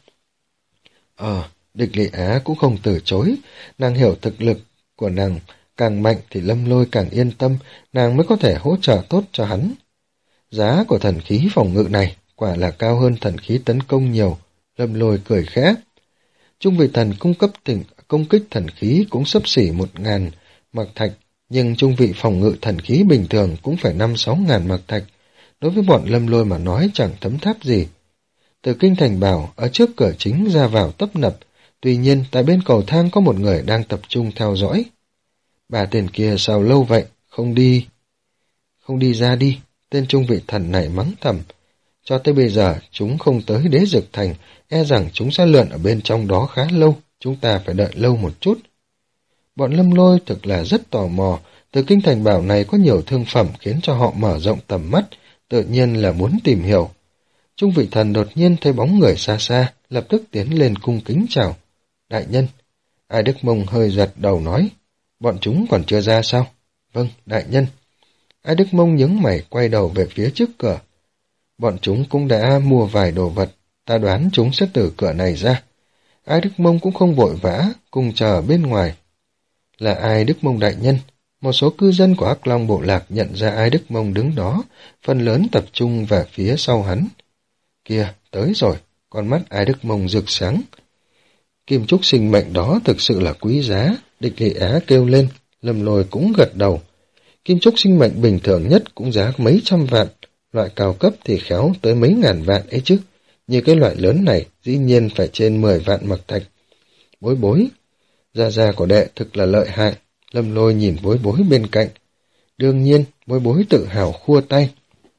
Ờ, Địch Lệ Á cũng không từ chối, nàng hiểu thực lực của nàng càng mạnh thì Lâm Lôi càng yên tâm, nàng mới có thể hỗ trợ tốt cho hắn. Giá của thần khí phòng ngự này quả là cao hơn thần khí tấn công nhiều, Lâm Lôi cười khẽ. Trung vị thần cung cấp tỉnh công kích thần khí cũng xấp xỉ một ngàn mặc thạch, nhưng trung vị phòng ngự thần khí bình thường cũng phải năm sáu ngàn mặc thạch. Đối với bọn Lâm Lôi mà nói chẳng thấm tháp gì. Từ kinh thành bảo, ở trước cửa chính ra vào tấp nập, tuy nhiên tại bên cầu thang có một người đang tập trung theo dõi. Bà tên kia sao lâu vậy, không đi... Không đi ra đi, tên trung vị thần này mắng thầm. Cho tới bây giờ chúng không tới Đế Dực Thành, e rằng chúng sẽ lượn ở bên trong đó khá lâu, chúng ta phải đợi lâu một chút. Bọn Lâm Lôi thực là rất tò mò, từ kinh thành bảo này có nhiều thương phẩm khiến cho họ mở rộng tầm mắt, tự nhiên là muốn tìm hiểu. Trung vị thần đột nhiên thấy bóng người xa xa, lập tức tiến lên cung kính chào. Đại nhân, Ai Đức Mông hơi giật đầu nói, bọn chúng còn chưa ra sao? Vâng, đại nhân. Ai Đức Mông nhướng mày quay đầu về phía trước cửa. Bọn chúng cũng đã mua vài đồ vật, ta đoán chúng sẽ từ cửa này ra. Ai Đức Mông cũng không vội vã, cùng chờ bên ngoài. Là Ai Đức Mông đại nhân? Một số cư dân của Hắc Long Bộ Lạc nhận ra Ai Đức Mông đứng đó, phần lớn tập trung về phía sau hắn. Kìa, tới rồi, con mắt Ai Đức Mông rực sáng. Kim trúc sinh mệnh đó thực sự là quý giá, Địch Lị Á kêu lên, Lâm Lôi cũng gật đầu. Kim trúc sinh mệnh bình thường nhất cũng giá mấy trăm vạn, loại cao cấp thì khéo tới mấy ngàn vạn ấy chứ. Như cái loại lớn này, dĩ nhiên phải trên mười vạn mật thạch. Bối bối, gia gia của đệ thực là lợi hại, Lâm Lôi nhìn bối bối bên cạnh. Đương nhiên, bối bối tự hào khua tay.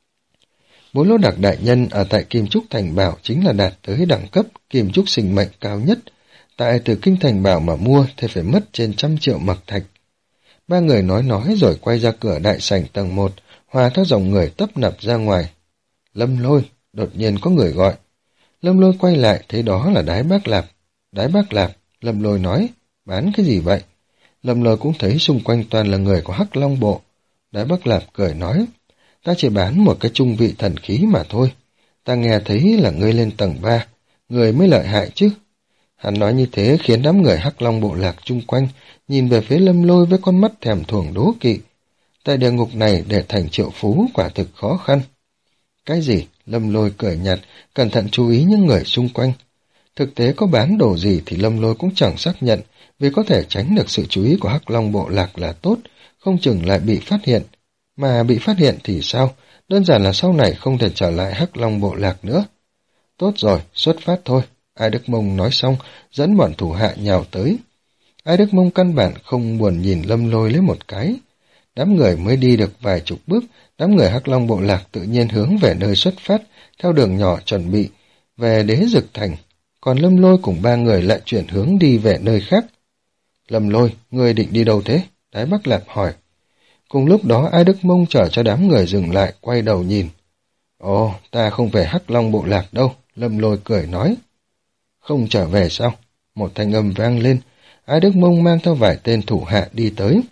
Bối Lô Đặc đại nhân ở tại Kim Trúc Thành Bảo chính là đạt tới đẳng cấp Kim Trúc sinh mệnh cao nhất. Tại từ Kinh Thành Bảo mà mua thì phải mất trên trăm triệu mật thạch. Ba người nói nói rồi quay ra cửa đại sảnh tầng một, hòa theo dòng người tấp nập ra ngoài. Lâm Lôi, đột nhiên có người gọi. Lâm Lôi quay lại thấy đó là Đái Bác Lạp. Đái Bác Lạp, Lâm Lôi nói, bán cái gì vậy? Lâm Lôi cũng thấy xung quanh toàn là người của Hắc Long Bộ. Đái Bác Lạp cười nói, ta chỉ bán một cái trung vị thần khí mà thôi. Ta nghe thấy là ngươi lên tầng ba, người mới lợi hại chứ. Hắn nói như thế khiến đám người Hắc Long Bộ lạc chung quanh nhìn về phía Lâm Lôi với con mắt thèm thuồng đố kỵ. Tại địa ngục này để thành triệu phú quả thực khó khăn. Cái gì? Lâm Lôi cười nhạt, cẩn thận chú ý những người xung quanh. Thực tế có bán đồ gì thì Lâm Lôi cũng chẳng xác nhận, vì có thể tránh được sự chú ý của Hắc Long Bộ lạc là tốt, không chừng lại bị phát hiện. Mà bị phát hiện thì sao? Đơn giản là sau này không thể trở lại Hắc Long Bộ lạc nữa. Tốt rồi, xuất phát thôi. Ai Đức Mông nói xong, dẫn bọn thủ hạ nhào tới. Ai Đức Mông căn bản không buồn nhìn Lâm Lôi lấy một cái. Đám người mới đi được vài chục bước, đám người Hắc Long Bộ lạc tự nhiên hướng về nơi xuất phát, theo đường nhỏ chuẩn bị, về Đế Dực Thành. Còn Lâm Lôi cùng ba người lại chuyển hướng đi về nơi khác. Lâm Lôi, ngươi định đi đâu thế? Đái Bắc Lạp hỏi. Cùng lúc đó Ai Đức Mông chở cho đám người dừng lại, quay đầu nhìn. Ồ, ta không về Hắc Long Bộ lạc đâu, Lâm Lôi cười nói. Không trở về sao? Một thanh âm vang lên, Ai Đức Mông mang theo vài tên thủ hạ đi tới.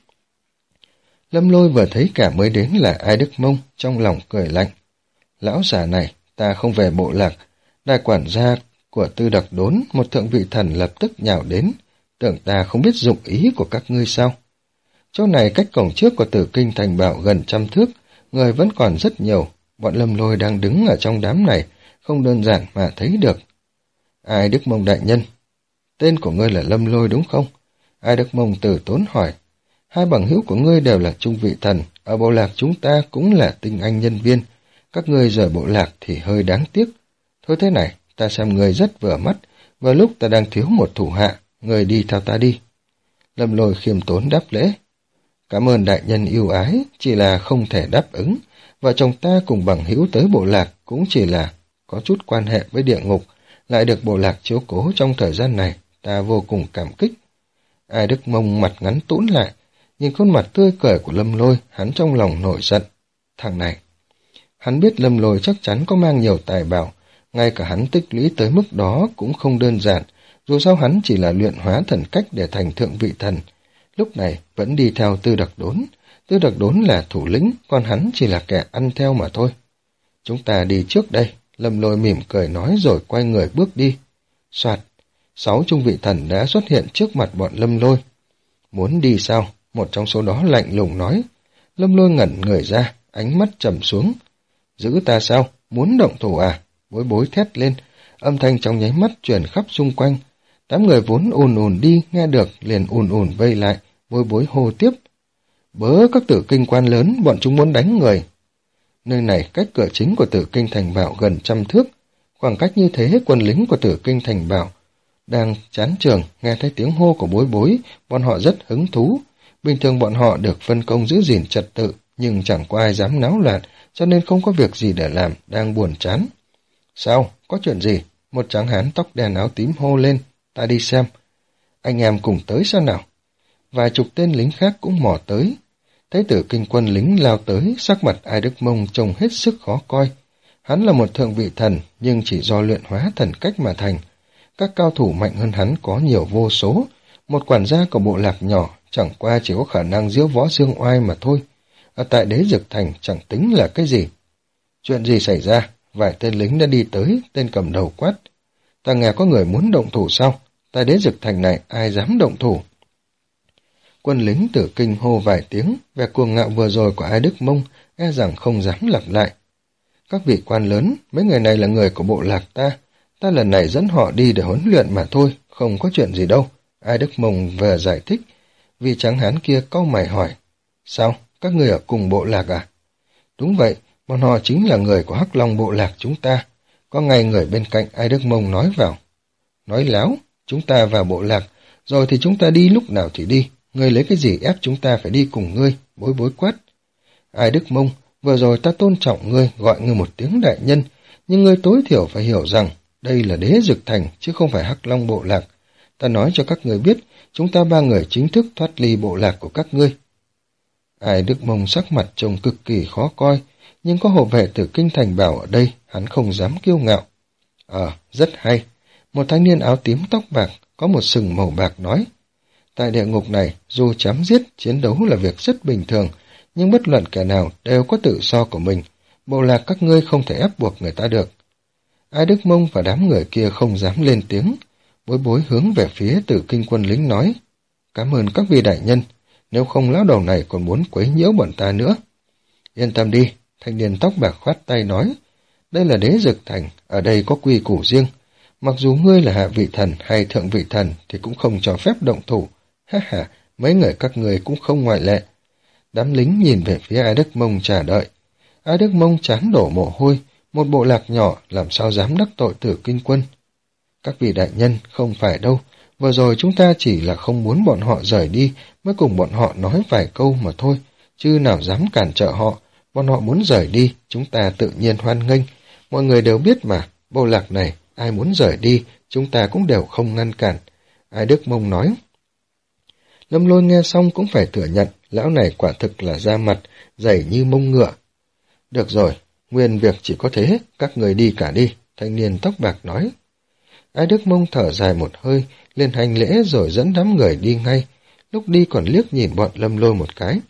Lâm Lôi vừa thấy cả mới đến là Ai Đức Mông, trong lòng cười lạnh. Lão già này, ta không về bộ lạc. Đại quản gia của Tư Đặc Đốn, một thượng vị thần lập tức nhào đến. Tưởng ta không biết dụng ý của các ngươi sao? Chỗ này cách cổng trước của Tử Kinh Thành Bảo gần trăm thước, người vẫn còn rất nhiều. Bọn Lâm Lôi đang đứng ở trong đám này, không đơn giản mà thấy được. Ai Đức Mông đại nhân? Tên của ngươi là Lâm Lôi đúng không? Ai Đức Mông từ tốn hỏi. Hai bằng hữu của ngươi đều là trung vị thần, ở bộ lạc chúng ta cũng là tinh anh nhân viên. Các ngươi rời bộ lạc thì hơi đáng tiếc. Thôi thế này, ta xem ngươi rất vừa mắt, vào lúc ta đang thiếu một thủ hạ, ngươi đi theo ta đi. Lâm Lôi khiêm tốn đáp lễ. Cảm ơn đại nhân yêu ái, chỉ là không thể đáp ứng. Vợ chồng ta cùng bằng hữu tới bộ lạc cũng chỉ là có chút quan hệ với địa ngục, lại được bộ lạc chiếu cố trong thời gian này, ta vô cùng cảm kích. Ai Đức Mông mặt ngắn tũn lại, nhìn khuôn mặt tươi cười của Lâm Lôi, hắn trong lòng nổi giận. Thằng này, hắn biết Lâm Lôi chắc chắn có mang nhiều tài bảo, ngay cả hắn tích lũy tới mức đó cũng không đơn giản, dù sao hắn chỉ là luyện hóa thần cách để thành thượng vị thần. Lúc này vẫn đi theo Tư Đặc Đốn, Tư Đặc Đốn là thủ lĩnh, còn hắn chỉ là kẻ ăn theo mà thôi. Chúng ta đi trước đây, Lâm Lôi mỉm cười nói rồi quay người bước đi. Soạt, sáu trung vị thần đã xuất hiện trước mặt bọn Lâm Lôi. Muốn đi sao? Một trong số đó lạnh lùng nói. Lâm Lôi ngẩn người ra, ánh mắt trầm xuống. Giữ ta sao? Muốn động thủ à? Bối bối thét lên, âm thanh trong nháy mắt truyền khắp xung quanh. Đám người vốn ùn ùn đi, nghe được, liền ùn ùn vây lại, bối bối hô tiếp. Bớ các tử kinh quan lớn, bọn chúng muốn đánh người. Nơi này cách cửa chính của Tử Kinh Thành Bảo gần trăm thước. Khoảng cách như thế, quân lính của Tử Kinh Thành Bảo đang chán trường, nghe thấy tiếng hô của bối bối, bọn họ rất hứng thú. Bình thường bọn họ được phân công giữ gìn trật tự, nhưng chẳng có ai dám náo loạn, cho nên không có việc gì để làm, đang buồn chán. Sao? Có chuyện gì? Một tráng hán tóc đen áo tím hô lên, ta đi xem. Anh em cùng tới sao nào? Vài chục tên lính khác cũng mò tới. Thấy Tử Kinh quân lính lao tới, sắc mặt Ai Đức Mông trông hết sức khó coi. Hắn là một thượng vị thần, nhưng chỉ do luyện hóa thần cách mà thành. Các cao thủ mạnh hơn hắn có nhiều vô số. Một quản gia của bộ lạc nhỏ, chẳng qua chỉ có khả năng diễu võ dương oai mà thôi. Ở tại Đế Dực Thành chẳng tính là cái gì. Chuyện gì xảy ra? Vài tên lính đã đi tới, tên cầm đầu quát. Ta nghe có người muốn động thủ sao? Tại Đế Dực Thành này ai dám động thủ? Quân lính Tử Kinh hô vài tiếng, vẻ cuồng ngạo vừa rồi của Ai Đức Mông e rằng không dám lặp lại. Các vị quan lớn, mấy người này là người của bộ lạc ta, ta lần này dẫn họ đi để huấn luyện mà thôi, không có chuyện gì đâu, Ai Đức Mông vừa giải thích. Vì trắng hán kia cau mày hỏi, sao, các ngươi ở cùng bộ lạc à? Đúng vậy, bọn họ chính là người của Hắc Long bộ lạc chúng ta. Có ngay người bên cạnh Ai Đức Mông nói vào. Nói láo, chúng ta vào bộ lạc, rồi thì chúng ta đi lúc nào thì đi. Ngươi lấy cái gì ép chúng ta phải đi cùng ngươi? Bối bối quát. Ai Đức Mông, vừa rồi ta tôn trọng ngươi, gọi ngươi một tiếng đại nhân, nhưng ngươi tối thiểu phải hiểu rằng đây là Đế Dực Thành chứ không phải Hắc Long bộ lạc. Ta nói cho các ngươi biết, chúng ta ba người chính thức thoát ly bộ lạc của các ngươi. Ai Đức Mông sắc mặt trông cực kỳ khó coi, nhưng có hộ vệ Tử Kinh Thành bảo ở đây, hắn không dám kiêu ngạo. Ờ, rất hay. Một thanh niên áo tím tóc bạc, có một sừng màu bạc nói. Tại địa ngục này, dù chém giết, chiến đấu là việc rất bình thường, nhưng bất luận kẻ nào đều có tự do của mình. Bộ lạc các ngươi không thể ép buộc người ta được. Ai Đức Mông và đám người kia không dám lên tiếng. Bối bối hướng về phía Tử Kinh quân lính nói. Cảm ơn các vị đại nhân, nếu không lão đầu này còn muốn quấy nhiễu bọn ta nữa. Yên tâm đi, thanh niên tóc bạc khoát tay nói. Đây là Đế Dực Thành, ở đây có quy củ riêng. Mặc dù ngươi là hạ vị thần hay thượng vị thần thì cũng không cho phép động thủ. Ha ha, mấy người các ngươi cũng không ngoại lệ. Đám lính nhìn về phía Ai Đức Mông chờ đợi. Ai Đức Mông trán đổ mồ hôi, một bộ lạc nhỏ làm sao dám đắc tội Tử Kinh quân. Các vị đại nhân, không phải đâu, vừa rồi chúng ta chỉ là không muốn bọn họ rời đi, mới cùng bọn họ nói vài câu mà thôi, chứ nào dám cản trở họ. Bọn họ muốn rời đi, chúng ta tự nhiên hoan nghênh. Mọi người đều biết mà, bộ lạc này, ai muốn rời đi, chúng ta cũng đều không ngăn cản. Ai Đức Mông nói. Lâm Lôi nghe xong cũng phải thừa nhận, lão này quả thực là da mặt, dày như mông ngựa. Được rồi, nguyên việc chỉ có thế, các người đi cả đi, thanh niên tóc bạc nói. Ai Đức Mông thở dài một hơi, lên hành lễ rồi dẫn đám người đi ngay, lúc đi còn liếc nhìn bọn Lâm Lôi một cái.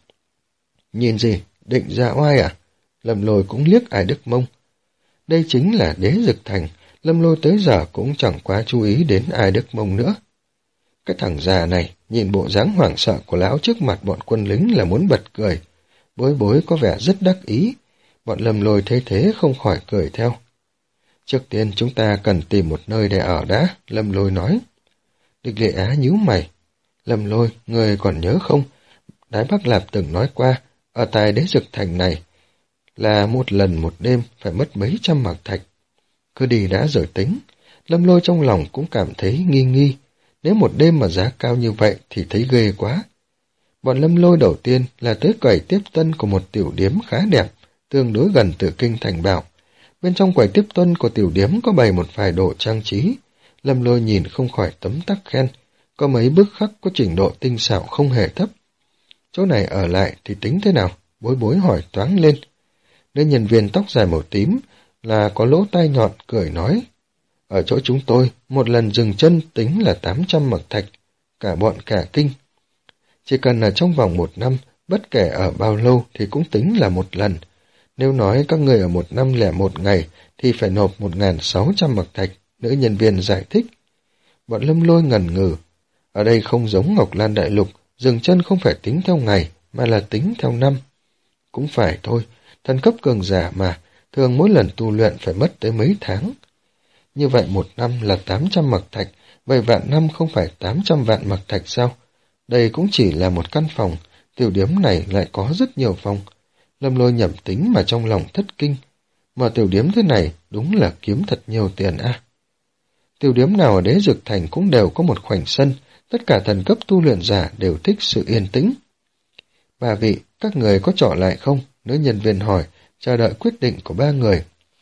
Nhìn gì, định ra oai à? Lâm Lôi cũng liếc Ai Đức Mông. Đây chính là Đế Dực Thành, Lâm Lôi tới giờ cũng chẳng quá chú ý đến Ai Đức Mông nữa. Cái thằng già này, nhìn bộ dáng hoảng sợ của lão trước mặt bọn quân lính là muốn bật cười. Bối bối có vẻ rất đắc ý, bọn Lâm Lôi thấy thế không khỏi cười theo. Trước tiên chúng ta cần tìm một nơi để ở đã, Lâm Lôi nói. Địch Lệ Á nhíu mày. Lâm Lôi, người còn nhớ không? Đái Bắc Lạp từng nói qua, ở tại Đế Dực Thành này là một lần một đêm phải mất mấy trăm mạc thạch. Cứ đi đã rồi tính. Lâm Lôi trong lòng cũng cảm thấy nghi nghi. Nếu một đêm mà giá cao như vậy thì thấy ghê quá. Bọn Lâm Lôi đầu tiên là tới quầy tiếp tân của một tiểu điếm khá đẹp, tương đối gần Tử Kinh Thành bảo. Bên trong quầy tiếp tân của tiểu điếm có bày một vài đồ trang trí. Lâm Lôi nhìn không khỏi tấm tắc khen, có mấy bức khắc có trình độ tinh xảo không hề thấp. Chỗ này ở lại thì tính thế nào? Bối bối hỏi toáng lên. Nữ nhân viên tóc dài màu tím là có lỗ tai nhọn cười nói. Ở chỗ chúng tôi, một lần dừng chân tính là tám trăm mạc thạch, cả bọn cả kinh. Chỉ cần ở trong vòng một năm, bất kể ở bao lâu thì cũng tính là một lần. Nếu nói các người ở một năm lẻ một ngày thì phải nộp một nghìn sáu trăm mạc thạch, nữ nhân viên giải thích. Bọn Lâm Lôi ngần ngừ. Ở đây không giống Ngọc Lan Đại Lục, dừng chân không phải tính theo ngày, mà là tính theo năm. Cũng phải thôi, thần cấp cường giả mà, thường mỗi lần tu luyện phải mất tới mấy tháng. Như vậy một năm là tám trăm mạc thạch, vậy vạn năm không phải tám trăm vạn mạc thạch sao? Đây cũng chỉ là một căn phòng, tiểu điếm này lại có rất nhiều phòng. Lâm Lôi nhẩm tính mà trong lòng thất kinh. Mà tiểu điếm thế này đúng là kiếm thật nhiều tiền à. Tiểu điếm nào ở Đế Dực Thành cũng đều có một khoảnh sân, tất cả thần cấp tu luyện giả đều thích sự yên tĩnh. Bà vị, các người có trọ lại không? Nữ nhân viên hỏi, chờ đợi quyết định của ba người.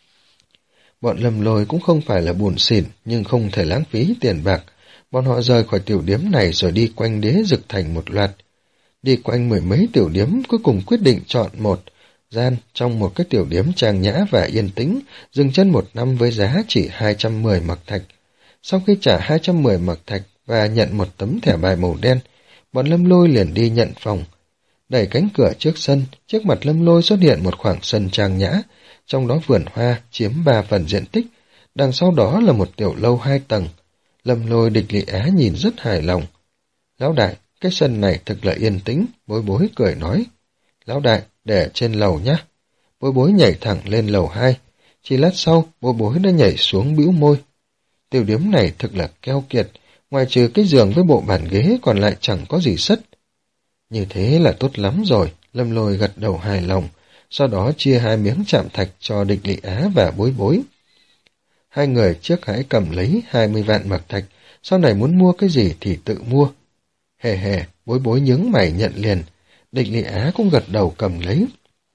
Bọn Lâm Lôi cũng không phải là buồn xỉn, nhưng không thể lãng phí tiền bạc. Bọn họ rời khỏi tiểu điếm này rồi đi quanh Đế Dực Thành một loạt. Đi quanh mười mấy tiểu điếm, cuối cùng quyết định chọn một gian trong một cái tiểu điếm trang nhã và yên tĩnh, dừng chân một năm với giá chỉ hai trăm mười mạc thạch. Sau khi trả hai trăm mười mạc thạch và nhận một tấm thẻ bài màu đen, bọn Lâm Lôi liền đi nhận phòng. Đẩy cánh cửa trước sân, trước mặt Lâm Lôi xuất hiện một khoảng sân trang nhã, trong đó vườn hoa chiếm ba phần diện tích, đằng sau đó là một tiểu lâu hai tầng. Lâm Lôi, Địch Lị Á nhìn rất hài lòng. Lão đại, cái sân này thật là yên tĩnh, Bối Bối cười nói. Lão đại, để trên lầu nhá. Bối Bối nhảy thẳng lên lầu hai. Chỉ lát sau, Bối Bối đã nhảy xuống bĩu môi. Tiểu điếm này thật là keo kiệt, ngoài trừ cái giường với bộ bàn ghế còn lại chẳng có gì sất. Như thế là tốt lắm rồi, Lâm Lôi gật đầu hài lòng, sau đó chia hai miếng chạm thạch cho Địch Lị Á và Bối Bối. Hai người trước hãy cầm lấy hai mươi vạn mật thạch, sau này muốn mua cái gì thì tự mua. Hề hề, Bối Bối nhướng mày nhận liền, Địch Lị Á cũng gật đầu cầm lấy.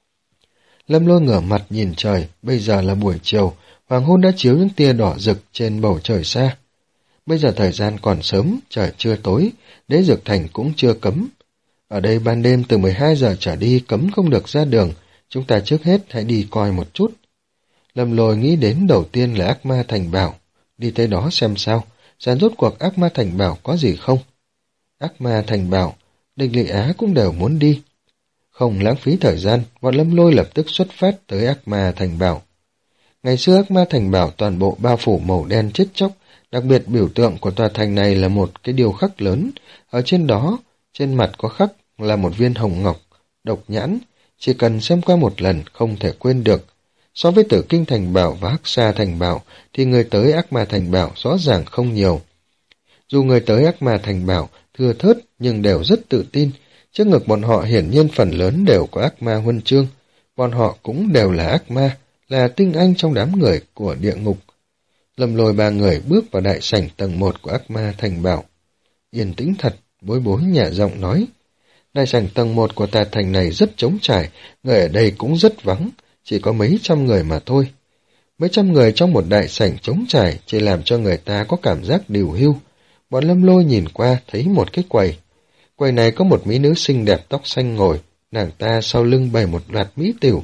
Lâm Lôi ngửa mặt nhìn trời, bây giờ là buổi chiều, hoàng hôn đã chiếu những tia đỏ rực trên bầu trời xa. Bây giờ thời gian còn sớm, trời chưa tối, Đế Dược Thành cũng chưa cấm. Ở đây ban đêm từ mười hai giờ trở đi cấm không được ra đường, chúng ta trước hết hãy đi coi một chút. Lâm Lôi nghĩ đến đầu tiên là Ác Ma Thành Bảo, đi tới đó xem sao, xem rốt cuộc Ác Ma Thành Bảo có gì không. Ác Ma Thành Bảo, Địch Lị Á cũng đều muốn đi. Không lãng phí thời gian, bọn Lâm Lôi lập tức xuất phát tới Ác Ma Thành Bảo. Ngày xưa Ác Ma Thành Bảo toàn bộ bao phủ màu đen chết chóc, đặc biệt biểu tượng của tòa thành này là một cái điêu khắc lớn, ở trên đó, trên mặt có khắc là một viên hồng ngọc, độc nhãn, chỉ cần xem qua một lần không thể quên được. So với Tử Kinh Thành Bảo và Hắc Sa Thành Bảo thì người tới Ác Ma Thành Bảo rõ ràng không nhiều. Dù người tới Ác Ma Thành Bảo thưa thớt nhưng đều rất tự tin, trước ngực bọn họ hiển nhiên phần lớn đều có ác ma huân chương, bọn họ cũng đều là ác ma, là tinh anh trong đám người của địa ngục. Lâm Lôi ba người bước vào đại sảnh tầng một của Ác Ma Thành Bảo. Yên tĩnh thật, Bối Bối nhẹ giọng nói. Đại sảnh tầng một của tòa thành này rất trống trải, người ở đây cũng rất vắng, chỉ có mấy trăm người mà thôi. Mấy trăm người trong một đại sảnh trống trải chỉ làm cho người ta có cảm giác điều hưu. Bọn Lâm Lôi nhìn qua thấy một cái quầy. Quầy này có một mỹ nữ xinh đẹp tóc xanh ngồi, nàng ta sau lưng bày một loạt mỹ tiểu.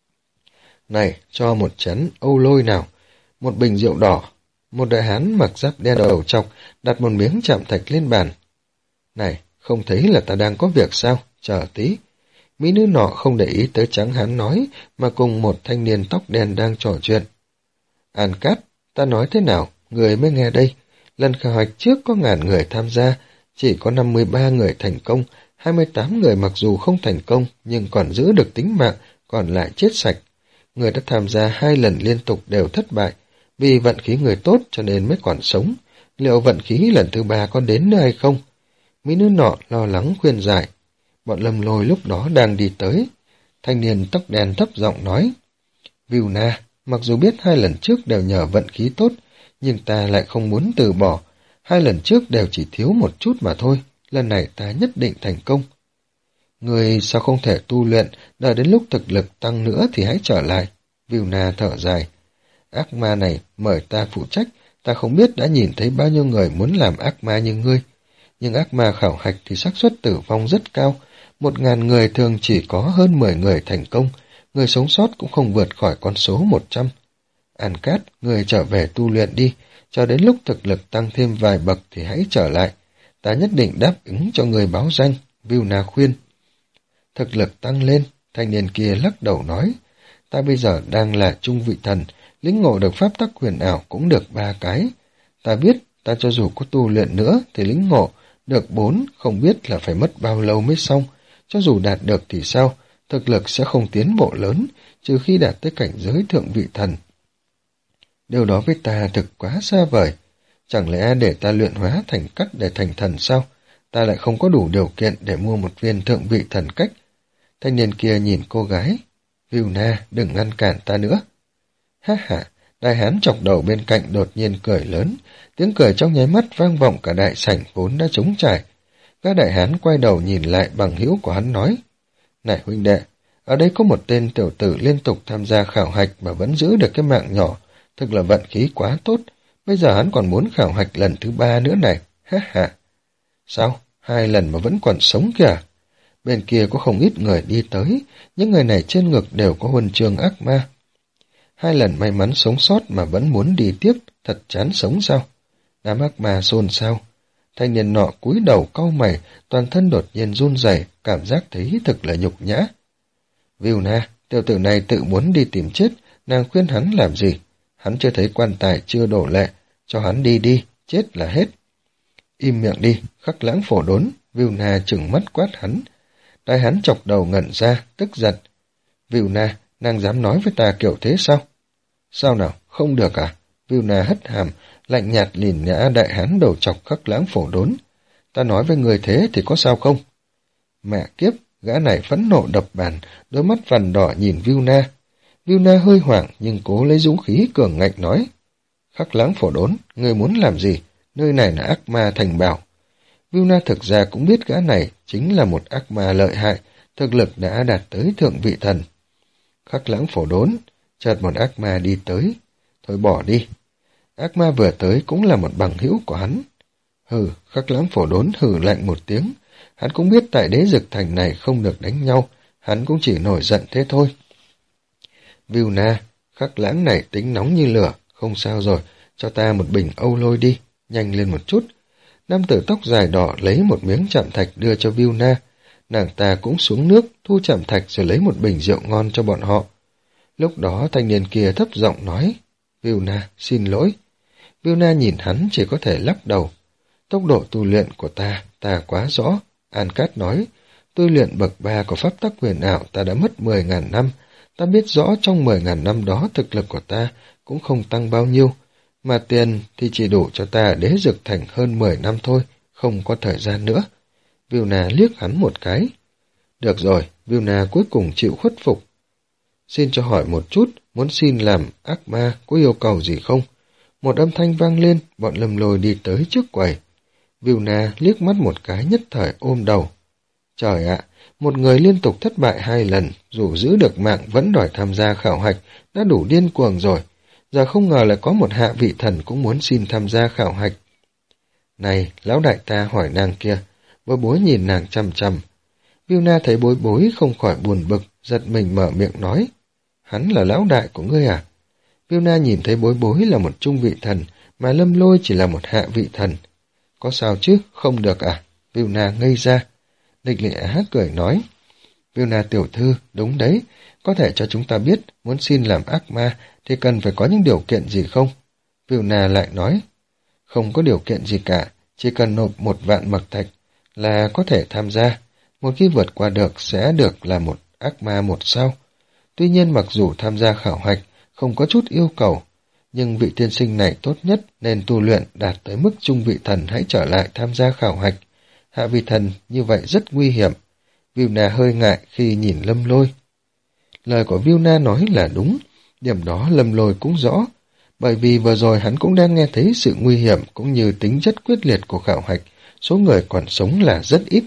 Này, cho một chén Âu Lôi nào, một bình rượu đỏ. Một đại hán mặc giáp đen đầu trọc đặt một miếng chạm thạch lên bàn. Này, không thấy là ta đang có việc sao? Chờ tí. Mỹ nữ nọ không để ý tới trắng hán nói, mà cùng một thanh niên tóc đen đang trò chuyện. An Cát, ta nói thế nào, người mới nghe đây. Lần khảo hạch trước có ngàn người tham gia, chỉ có năm mươi ba người thành công, hai mươi tám người mặc dù không thành công nhưng còn giữ được tính mạng, còn lại chết sạch. Người đã tham gia hai lần liên tục đều thất bại, vì vận khí người tốt cho nên mới còn sống. Liệu vận khí lần thứ ba có đến nữa hay không? Mỹ nữ nọ lo lắng khuyên giải. Bọn Lâm Lôi lúc đó đang đi tới. Thanh niên tóc đen thấp giọng nói. Viu Na, mặc dù biết hai lần trước đều nhờ vận khí tốt, nhưng ta lại không muốn từ bỏ. Hai lần trước đều chỉ thiếu một chút mà thôi, lần này ta nhất định thành công. Người sao không thể tu luyện, đợi đến lúc thực lực tăng nữa thì hãy trở lại. Viu Na thở dài. Ác ma này mời ta phụ trách, ta không biết đã nhìn thấy bao nhiêu người muốn làm ác ma như ngươi. Nhưng ác ma khảo hạch thì xác suất tử vong rất cao, một ngàn người thường chỉ có hơn mười người thành công, người sống sót cũng không vượt khỏi con số một trăm. An Cát, người trở về tu luyện đi, cho đến lúc thực lực tăng thêm vài bậc thì hãy trở lại. Ta nhất định đáp ứng cho người báo danh, Viu Na khuyên. Thực lực tăng lên, thanh niên kia lắc đầu nói, ta bây giờ đang là trung vị thần, lĩnh ngộ được pháp tắc huyền ảo cũng được ba cái. Ta biết, ta cho dù có tu luyện nữa thì lĩnh ngộ được bốn, không biết là phải mất bao lâu mới xong. Cho dù đạt được thì sao, thực lực sẽ không tiến bộ lớn, trừ khi đạt tới cảnh giới thượng vị thần. Điều đó với ta thực quá xa vời. Chẳng lẽ để ta luyện hóa thành cách để thành thần sao? Ta lại không có đủ điều kiện để mua một viên thượng vị thần cách. Thanh niên kia nhìn cô gái. Viu Na, đừng ngăn cản ta nữa. Ha ha, đại hán chọc đầu bên cạnh đột nhiên cười lớn. Tiếng cười trong nháy mắt vang vọng cả đại sảnh vốn đã trống trải. Các đại hán quay đầu nhìn lại bằng hữu của hắn nói. Này huynh đệ, ở đây có một tên tiểu tử liên tục tham gia khảo hạch mà vẫn giữ được cái mạng nhỏ. Thực là vận khí quá tốt. Bây giờ hắn còn muốn khảo hạch lần thứ ba nữa này. Ha ha. Sao? Hai lần mà vẫn còn sống kìa. Bên kia có không ít người đi tới. Những người này trên ngực đều có huân chương ác ma. Hai lần may mắn sống sót mà vẫn muốn đi tiếp. Thật chán sống sao? Đám ác ma xôn xao. Thanh niên nọ cúi đầu cau mày, toàn thân đột nhiên run rẩy, cảm giác thấy thực là nhục nhã. Viu Na, tiểu tử này tự muốn đi tìm chết, nàng khuyên hắn làm gì? Hắn chưa thấy quan tài chưa đổ lệ, cho hắn đi đi, chết là hết. Im miệng đi, Khắc Lãng Phổ Đốn, Viu Na trừng mắt quát hắn. Đại hắn chọc đầu ngẩn ra, tức giận. Viu Na, nàng dám nói với ta kiểu thế sao? Sao nào, không được à? Vilna hất hàm, lạnh nhạt lìn nhã đại hán đầu chọc Khắc Lãng Phổ Đốn. Ta nói với người thế thì có sao không? Mẹ kiếp, gã này phẫn nộ đập bàn, đôi mắt vằn đỏ nhìn Vilna. Vilna hơi hoảng nhưng cố lấy dũng khí cường ngạnh nói. Khắc Lãng Phổ Đốn, ngươi muốn làm gì? Nơi này là ác ma thành bảo. Vilna thực ra cũng biết gã này chính là một ác ma lợi hại, thực lực đã đạt tới thượng vị thần. Khắc Lãng Phổ Đốn, chợt một ác ma đi tới. Thôi bỏ đi. Ác ma vừa tới cũng là một bằng hữu của hắn. Hừ, Khắc Lãng Phổ Đốn hừ lạnh một tiếng. Hắn cũng biết tại đế dực thành này không được đánh nhau, hắn cũng chỉ nổi giận thế thôi. Vilna, Khắc Lãng này tính nóng như lửa, không sao rồi, cho ta một bình âu lôi đi, nhanh lên một chút. Nam tử tóc dài đỏ lấy một miếng chạm thạch đưa cho Vilna, nàng ta cũng xuống nước, thu chạm thạch rồi lấy một bình rượu ngon cho bọn họ. Lúc đó thanh niên kia thấp giọng nói, Vilna, xin lỗi. Vilna nhìn hắn chỉ có thể lắc đầu. Tốc độ tu luyện của ta, ta quá rõ. An Cát nói, tôi luyện bậc ba của pháp tắc huyền ảo ta đã mất mười ngàn năm. Ta biết rõ trong mười ngàn năm đó thực lực của ta cũng không tăng bao nhiêu, mà tiền thì chỉ đủ cho ta đế dực thành hơn mười năm thôi, không có thời gian nữa. Vilna liếc hắn một cái. Được rồi, Vilna cuối cùng chịu khuất phục. Xin cho hỏi một chút, muốn xin làm ác ma có yêu cầu gì không? Một âm thanh vang lên, bọn Lâm Lôi đi tới trước quầy. Vilna liếc mắt một cái nhất thời ôm đầu. Trời ạ, một người liên tục thất bại hai lần, dù giữ được mạng vẫn đòi tham gia khảo hạch, đã đủ điên cuồng rồi. Giờ không ngờ lại có một hạ vị thần cũng muốn xin tham gia khảo hạch. Này, lão đại ta hỏi nàng kia, Bối Bối nhìn nàng chằm chằm. Vilna thấy Bối Bối không khỏi buồn bực, giật mình mở miệng nói. Hắn là lão đại của ngươi à? Vilna nhìn thấy Bối Bối là một trung vị thần, mà Lâm Lôi chỉ là một hạ vị thần. Có sao chứ, không được à? Vilna ngây ra. Địch Lệ Á cười nói. Vilna tiểu thư, đúng đấy, có thể cho chúng ta biết muốn xin làm ác ma thì cần phải có những điều kiện gì không? Vilna lại nói. Không có điều kiện gì cả, chỉ cần nộp một vạn mật thạch là có thể tham gia. Một khi vượt qua được sẽ được là một ác ma một sao. Tuy nhiên mặc dù tham gia khảo hạch không có chút yêu cầu, nhưng vị tiên sinh này tốt nhất nên tu luyện đạt tới mức trung vị thần hãy trở lại tham gia khảo hạch. Hạ vị thần như vậy rất nguy hiểm. Vilna hơi ngại khi nhìn Lâm Lôi. Lời của Vilna nói là đúng, điểm đó Lâm Lôi cũng rõ, bởi vì vừa rồi hắn cũng đang nghe thấy sự nguy hiểm cũng như tính chất quyết liệt của khảo hạch, số người còn sống là rất ít.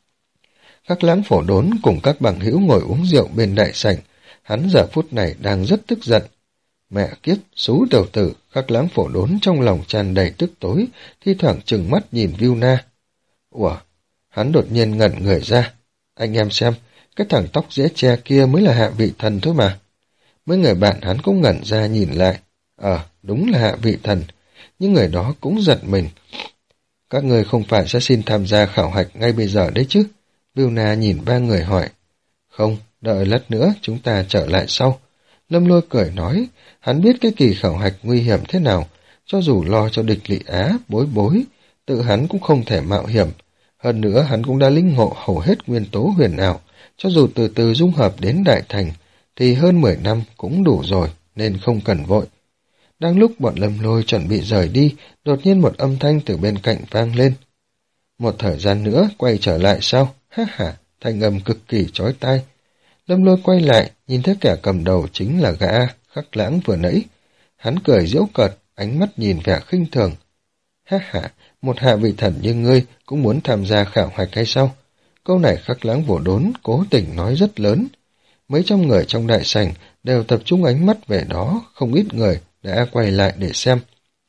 Khắc Lãng Phổ Đốn cùng các bằng hữu ngồi uống rượu bên đại sảnh, hắn giờ phút này đang rất tức giận. Mẹ kiếp, xú tiểu tử, Khắc Lãng Phổ Đốn trong lòng tràn đầy tức tối, thi thoảng trừng mắt nhìn Vilna. Ủa, hắn đột nhiên ngẩn người ra. Anh em xem, cái thằng tóc dễ che kia mới là hạ vị thần thôi mà. Mấy người bạn hắn cũng ngẩn ra nhìn lại. Ờ, đúng là hạ vị thần. Những người đó cũng giật mình. Các người không phải sẽ xin tham gia khảo hạch ngay bây giờ đấy chứ? Vilna nhìn ba người hỏi. Không, đợi lát nữa chúng ta trở lại sau. Lâm Lôi cười nói, hắn biết cái kỳ khảo hạch nguy hiểm thế nào, cho dù lo cho Địch Lị Á, Bối Bối, tự hắn cũng không thể mạo hiểm. Hơn nữa hắn cũng đã lĩnh ngộ hầu hết nguyên tố huyền ảo, cho dù từ từ dung hợp đến đại thành, thì hơn mười năm cũng đủ rồi, nên không cần vội. Đang lúc bọn Lâm Lôi chuẩn bị rời đi, đột nhiên một âm thanh từ bên cạnh vang lên. Một thời gian nữa quay trở lại sao? Ha ha, thanh âm cực kỳ chói tai. Lâm Lôi quay lại, nhìn thấy kẻ cầm đầu chính là gã Khắc Lãng vừa nãy. Hắn cười giễu cợt, ánh mắt nhìn vẻ khinh thường. Ha ha, một hạ vị thần như ngươi cũng muốn tham gia khảo hạch hay sao? Câu này Khắc Lãng Phổ Đốn cố tình nói rất lớn. Mấy trăm người trong đại sảnh đều tập trung ánh mắt về đó, không ít người đã quay lại để xem.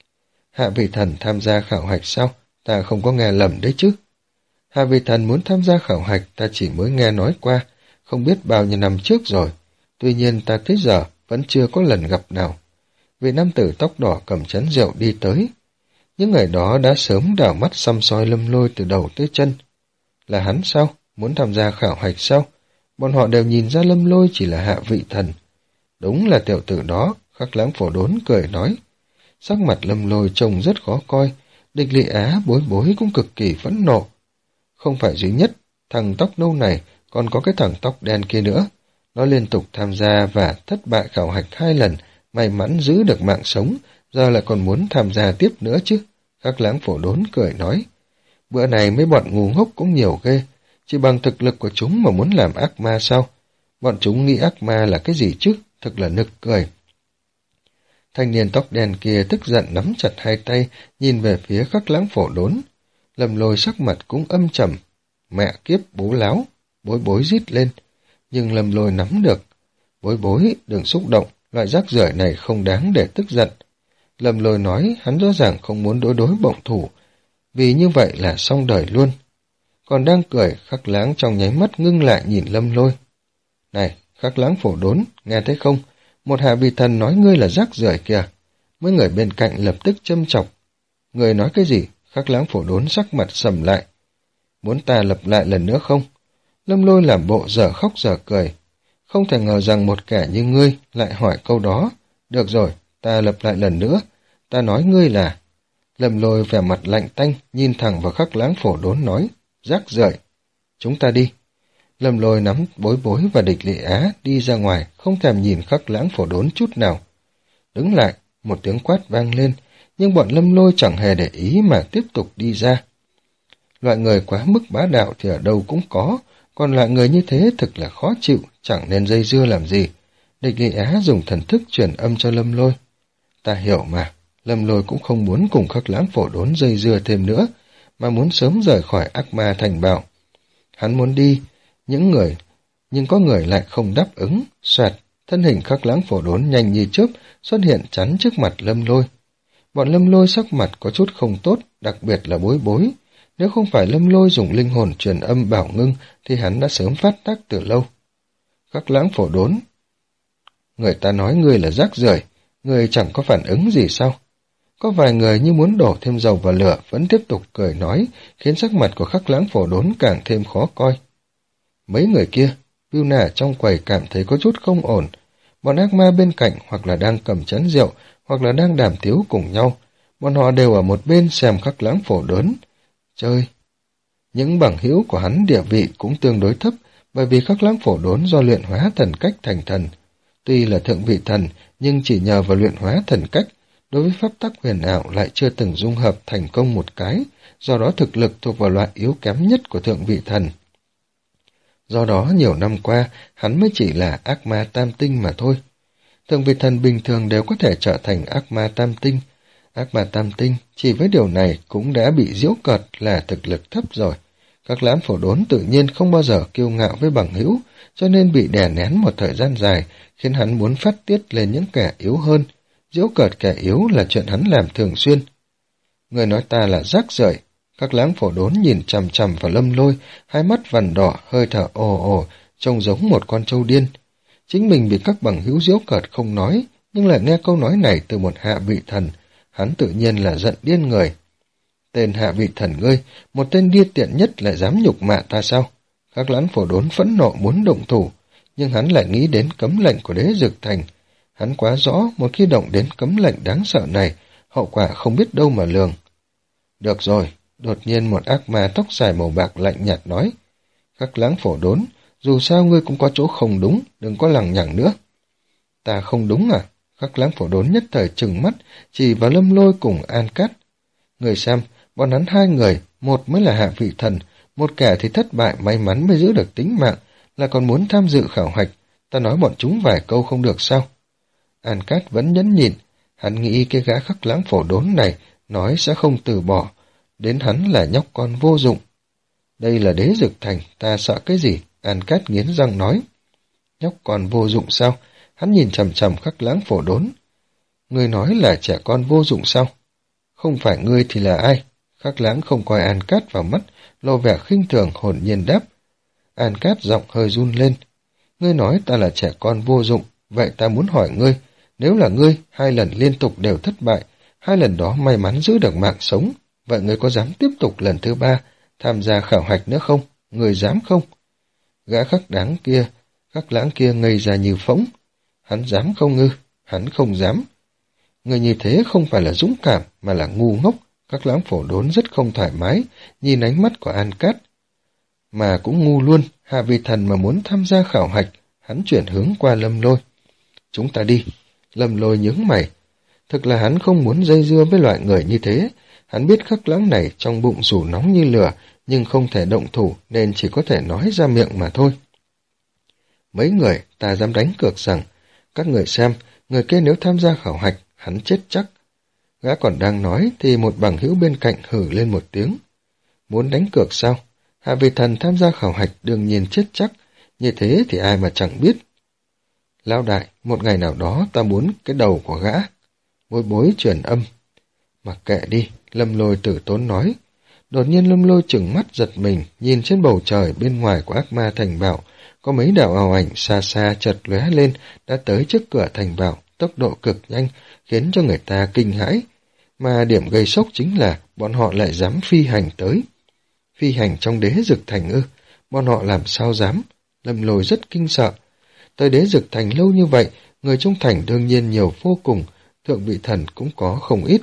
Hạ vị thần tham gia khảo hạch sao? Ta không có nghe lầm đấy chứ. Hạ vị thần muốn tham gia khảo hạch ta chỉ mới nghe nói qua, không biết bao nhiêu năm trước rồi. Tuy nhiên ta tới giờ vẫn chưa có lần gặp nào. Vị nam tử tóc đỏ cầm chén rượu đi tới. Những người đó đã sớm đảo mắt xăm soi Lâm Lôi từ đầu tới chân. Là hắn sao? Muốn tham gia khảo hạch sao? Bọn họ đều nhìn ra Lâm Lôi chỉ là hạ vị thần. Đúng là tiểu tử đó, Khắc Lãng Phổ Đốn cười nói. Sắc mặt Lâm Lôi trông rất khó coi, Địch Lị Á, Bối Bối cũng cực kỳ phẫn nộ. Không phải duy nhất, thằng tóc nâu này còn có cái thằng tóc đen kia nữa. Nó liên tục tham gia và thất bại khảo hạch hai lần, may mắn giữ được mạng sống, giờ lại còn muốn tham gia tiếp nữa chứ. Khắc Lãng Phổ Đốn cười nói, bữa này mấy bọn ngu ngốc cũng nhiều ghê, chỉ bằng thực lực của chúng mà muốn làm ác ma sao? Bọn chúng nghĩ ác ma là cái gì chứ, thật là nực cười. Thanh niên tóc đen kia tức giận nắm chặt hai tay, nhìn về phía Khắc Lãng Phổ Đốn. Lâm Lôi sắc mặt cũng âm trầm, mẹ kiếp bố láo, Bối Bối rít lên, nhưng Lâm Lôi nắm được. Bối Bối, đừng xúc động, loại rác rưởi này không đáng để tức giận. Lâm Lôi nói hắn rõ ràng không muốn đối đối bộng thủ, vì như vậy là xong đời luôn. Còn đang cười, Khắc Lãng trong nháy mắt ngưng lại nhìn Lâm Lôi. Này, Khắc Lãng Phổ Đốn, nghe thấy không? Một hạ vị thần nói ngươi là rác rưởi kìa. Mấy người bên cạnh lập tức châm chọc. Người nói cái gì? Khắc Lãng Phổ Đốn sắc mặt sầm lại. Muốn ta lặp lại lần nữa không? Lâm Lôi làm bộ dở khóc dở cười. Không thể ngờ rằng một kẻ như ngươi lại hỏi câu đó. Được rồi, ta lặp lại lần nữa. Ta nói ngươi là... Lâm Lôi vẻ mặt lạnh tanh, nhìn thẳng vào Khắc Lãng Phổ Đốn nói. Rác rưởi, chúng ta đi. Lâm Lôi nắm Bối Bối và Địch Lệ Á đi ra ngoài, không thèm nhìn Khắc Lãng Phổ Đốn chút nào. Đứng lại, một tiếng quát vang lên, nhưng bọn Lâm Lôi chẳng hề để ý mà tiếp tục đi ra. Loại người quá mức bá đạo thì ở đâu cũng có, còn loại người như thế thực là khó chịu, chẳng nên dây dưa làm gì. Địch Lệ Á dùng thần thức truyền âm cho Lâm Lôi. Ta hiểu mà, Lâm Lôi cũng không muốn cùng Khắc Lãng Phổ Đốn dây dưa thêm nữa, mà muốn sớm rời khỏi ác ma thành bảo. Hắn muốn đi, những người, nhưng có người lại không đáp ứng, xoẹt, thân hình Khắc Lãng Phổ Đốn nhanh như chớp xuất hiện chắn trước mặt Lâm Lôi. Bọn Lâm Lôi sắc mặt có chút không tốt, đặc biệt là Bối Bối. Nếu không phải Lâm Lôi dùng linh hồn truyền âm bảo ngưng, thì hắn đã sớm phát tác từ lâu. Khắc Lãng Phổ Đốn, người ta nói ngươi là rác rưởi, ngươi chẳng có phản ứng gì sao? Có vài người như muốn đổ thêm dầu vào lửa vẫn tiếp tục cười nói, khiến sắc mặt của Khắc Lãng Phổ Đốn càng thêm khó coi. Mấy người kia, Vilna trong quầy cảm thấy có chút không ổn. Bọn ác ma bên cạnh hoặc là đang cầm chén rượu, hoặc là đang đàm tiếu cùng nhau. Bọn họ đều ở một bên xem Khắc Lãng Phổ Đốn chơi. Những bằng hữu của hắn địa vị cũng tương đối thấp, bởi vì Khắc Lãng Phổ Đốn do luyện hóa thần cách thành thần. Tuy là thượng vị thần, nhưng chỉ nhờ vào luyện hóa thần cách, đối với pháp tắc huyền ảo lại chưa từng dung hợp thành công một cái, do đó thực lực thuộc vào loại yếu kém nhất của thượng vị thần. Do đó nhiều năm qua, hắn mới chỉ là ác ma tam tinh mà thôi. Thượng vị thần bình thường đều có thể trở thành ác ma tam tinh. Ác ma tam tinh chỉ với điều này cũng đã bị giễu cợt là thực lực thấp rồi. Các Lãng Phổ Đốn tự nhiên không bao giờ kiêu ngạo với bằng hữu, cho nên bị đè nén một thời gian dài, khiến hắn muốn phát tiết lên những kẻ yếu hơn. Giễu cợt kẻ yếu là chuyện hắn làm thường xuyên. Người nói ta là rác rưởi. Các Lãng Phổ Đốn nhìn chằm chằm vào Lâm Lôi, hai mắt vằn đỏ, hơi thở ồ ồ, trông giống một con trâu điên. Chính mình bị các bằng hữu giễu cợt không nói, nhưng lại nghe câu nói này từ một hạ vị thần, hắn tự nhiên là giận điên người. Tên hạ vị thần ngươi, một tên điên tiện nhất lại dám nhục mạ ta sao? Các Lãng Phổ Đốn phẫn nộ muốn động thủ, nhưng hắn lại nghĩ đến cấm lệnh của Đế Dực Thành. Hắn quá rõ, một khi động đến cấm lệnh đáng sợ này, hậu quả không biết đâu mà lường. Được rồi, đột nhiên một ác ma tóc dài màu bạc lạnh nhạt nói. Khắc Lãng Phổ Đốn, dù sao ngươi cũng có chỗ không đúng, đừng có lằng nhằng nữa. Ta không đúng à? Khắc Lãng Phổ Đốn nhất thời trừng mắt, chỉ vào Lâm Lôi cùng An Cát. Người xem, bọn hắn hai người, một mới là hạ vị thần, một kẻ thì thất bại may mắn mới giữ được tính mạng, là còn muốn tham dự khảo hạch, ta nói bọn chúng vài câu không được sao? An Cát vẫn nhẫn nhịn, hắn nghĩ cái gã Khắc Lãng Phổ Đốn này nói sẽ không từ bỏ, đến hắn là nhóc con vô dụng. Đây là Đế Dực Thành, ta sợ cái gì? An Cát nghiến răng nói. Nhóc con vô dụng sao? Hắn nhìn chằm chằm Khắc Lãng Phổ Đốn. Ngươi nói là trẻ con vô dụng sao? Không phải ngươi thì là ai? Khắc Lãng không coi An Cát vào mắt, lộ vẻ khinh thường hồn nhiên đáp. An Cát giọng hơi run lên. Ngươi nói ta là trẻ con vô dụng, vậy ta muốn hỏi ngươi, nếu là ngươi hai lần liên tục đều thất bại, hai lần đó may mắn giữ được mạng sống, vậy ngươi có dám tiếp tục lần thứ ba tham gia khảo hạch nữa không? Ngươi dám không? Gã Khắc đáng kia, Khắc Lãng kia ngây ra như phỗng. Hắn dám không ngư? Hắn không dám. Người như thế không phải là dũng cảm mà là ngu ngốc. Khắc Lãng Phổ Đốn rất không thoải mái nhìn ánh mắt của An Cát. Mà cũng ngu luôn, hạ vị thần mà muốn tham gia khảo hạch, hắn chuyển hướng qua Lâm Lôi. Chúng ta đi. Lâm Lôi nhướng mày. Thực là hắn không muốn dây dưa với loại người như thế. Hắn biết Khắc Lãng này trong bụng dù nóng như lửa, nhưng không thể động thủ nên chỉ có thể nói ra miệng mà thôi. Mấy người ta dám đánh cược rằng, các người xem, người kia nếu tham gia khảo hạch, hắn chết chắc. Gã còn đang nói thì một bằng hữu bên cạnh hử lên một tiếng. Muốn đánh cược sao? Hạ Vị Thần tham gia khảo hạch đương nhiên chết chắc, như thế thì ai mà chẳng biết. Lão đại, một ngày nào đó ta muốn cái đầu của gã. Bối bối truyền âm. Mặc kệ đi, Lâm Lôi tử tốn nói. Đột nhiên Lâm Lôi trừng mắt giật mình, nhìn trên bầu trời bên ngoài của ác ma thành bảo, có mấy đạo ảo ảnh xa xa chợt lóe lên, đã tới trước cửa thành bảo, tốc độ cực nhanh, khiến cho người ta kinh hãi. Mà điểm gây sốc chính là bọn họ lại dám phi hành tới. Phi hành trong Đế Dực Thành ư, bọn họ làm sao dám? Lâm Lôi rất kinh sợ. Tới Đế Dực Thành lâu như vậy, người trong thành đương nhiên nhiều vô cùng, thượng vị thần cũng có không ít.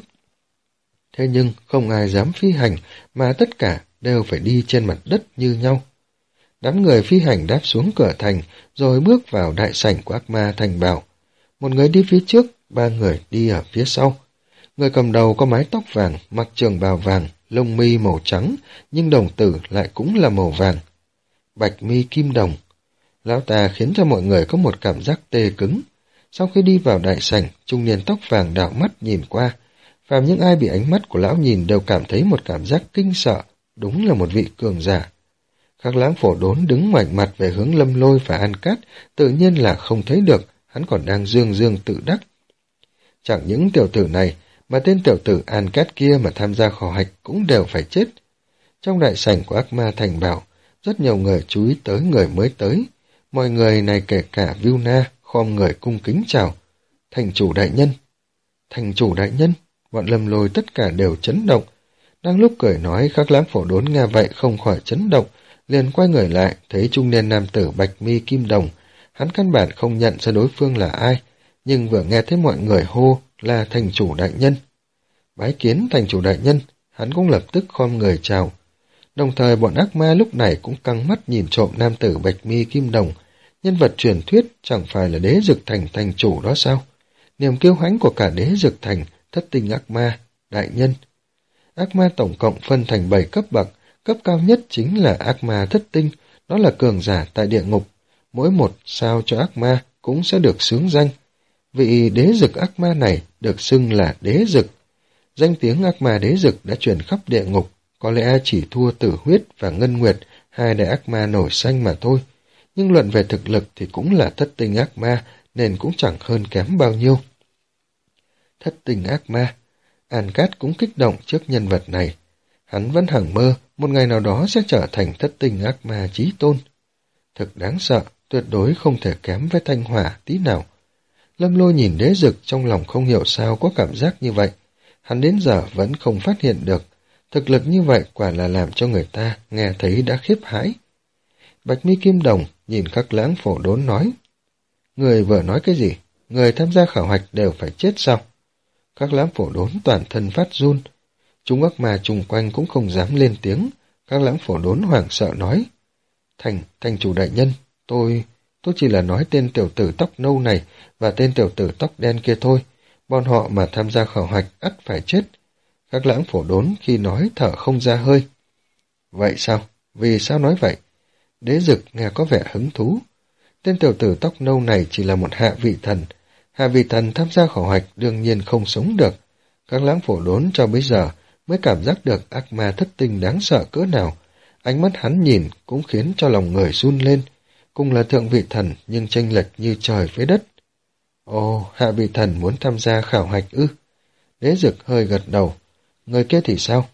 Thế nhưng không ai dám phi hành, mà tất cả đều phải đi trên mặt đất như nhau. Đám người phi hành đáp xuống cửa thành, rồi bước vào đại sảnh của ác ma thành bảo. Một người đi phía trước, ba người đi ở phía sau. Người cầm đầu có mái tóc vàng, mặc trường bào vàng, lông mi màu trắng, nhưng đồng tử lại cũng là màu vàng. Bạch mi kim đồng. Lão ta khiến cho mọi người có một cảm giác tê cứng. Sau khi đi vào đại sảnh, trung niên tóc vàng đảo mắt nhìn qua. Phàm những ai bị ánh mắt của lão nhìn đều cảm thấy một cảm giác kinh sợ, đúng là một vị cường giả. Khắc Lãng Phổ Đốn đứng ngoảnh mặt về hướng Lâm Lôi và An Cát, tự nhiên là không thấy được, hắn còn đang dương dương tự đắc. Chẳng những tiểu tử này, mà tên tiểu tử An Cát kia mà tham gia khảo hạch cũng đều phải chết. Trong đại sảnh của ác ma thành bảo, rất nhiều người chú ý tới người mới tới. Mọi người này kể cả Vilna, khom người cung kính chào. Thành chủ đại nhân. Thành chủ đại nhân. Bọn Lâm Lôi tất cả đều chấn động. Đang lúc cười nói, Khắc Lãng Phổ Đốn nghe vậy không khỏi chấn động, liền quay người lại, thấy trung niên nam tử bạch mi kim đồng. Hắn căn bản không nhận ra đối phương là ai, nhưng vừa nghe thấy mọi người hô là thành chủ đại nhân. Bái kiến thành chủ đại nhân, hắn cũng lập tức khom người chào. Đồng thời bọn ác ma lúc này cũng căng mắt nhìn trộm nam tử bạch mi kim đồng. Nhân vật truyền thuyết chẳng phải là Đế Dực Thành thành chủ đó sao? Niềm kiêu hãnh của cả Đế Dực Thành, thất tinh ác ma, đại nhân. Ác ma tổng cộng phân thành bảy cấp bậc, cấp cao nhất chính là ác ma thất tinh, đó là cường giả tại địa ngục. Mỗi một sao cho ác ma cũng sẽ được xướng danh. Vị Đế Dực ác ma này được xưng là Đế Dực. Danh tiếng ác ma Đế Dực đã truyền khắp địa ngục, có lẽ chỉ thua Tử Huyết và Ngân Nguyệt, hai đại ác ma nổi danh mà thôi. Nhưng luận về thực lực thì cũng là thất tinh ác ma, nên cũng chẳng hơn kém bao nhiêu. Thất tinh ác ma. An Cát cũng kích động trước nhân vật này. Hắn vẫn hằng mơ, một ngày nào đó sẽ trở thành thất tinh ác ma chí tôn. Thực đáng sợ, tuyệt đối không thể kém với Thanh Hỏa tí nào. Lâm Lôi nhìn Đế Dực trong lòng không hiểu sao có cảm giác như vậy. Hắn đến giờ vẫn không phát hiện được. Thực lực như vậy quả là làm cho người ta nghe thấy đã khiếp hãi. Bạch mi kim đồng nhìn Khắc Lãng Phổ Đốn nói. Người vừa nói cái gì? Người tham gia khảo hạch đều phải chết sao? Khắc Lãng Phổ Đốn toàn thân phát run. Chúng ác ma chung quanh cũng không dám lên tiếng. Khắc Lãng Phổ Đốn hoảng sợ nói. Thành, thành chủ đại nhân, tôi, tôi chỉ là nói tên tiểu tử tóc nâu này và tên tiểu tử tóc đen kia thôi. Bọn họ mà tham gia khảo hạch ắt phải chết. Khắc Lãng Phổ Đốn khi nói thở không ra hơi. Vậy sao? Vì sao nói vậy? Đế Dực nghe có vẻ hứng thú. Tên tiểu tử tóc nâu này chỉ là một hạ vị thần. Hạ vị thần tham gia khảo hạch đương nhiên không sống được. Khắc Lãng Phổ Đốn cho bây giờ mới cảm giác được ác ma thất tinh đáng sợ cỡ nào. Ánh mắt hắn nhìn cũng khiến cho lòng người run lên. Cùng là thượng vị thần nhưng chênh lệch như trời với đất. Ồ, hạ vị thần muốn tham gia khảo hạch ư? Đế Dực hơi gật đầu. Người kia thì sao?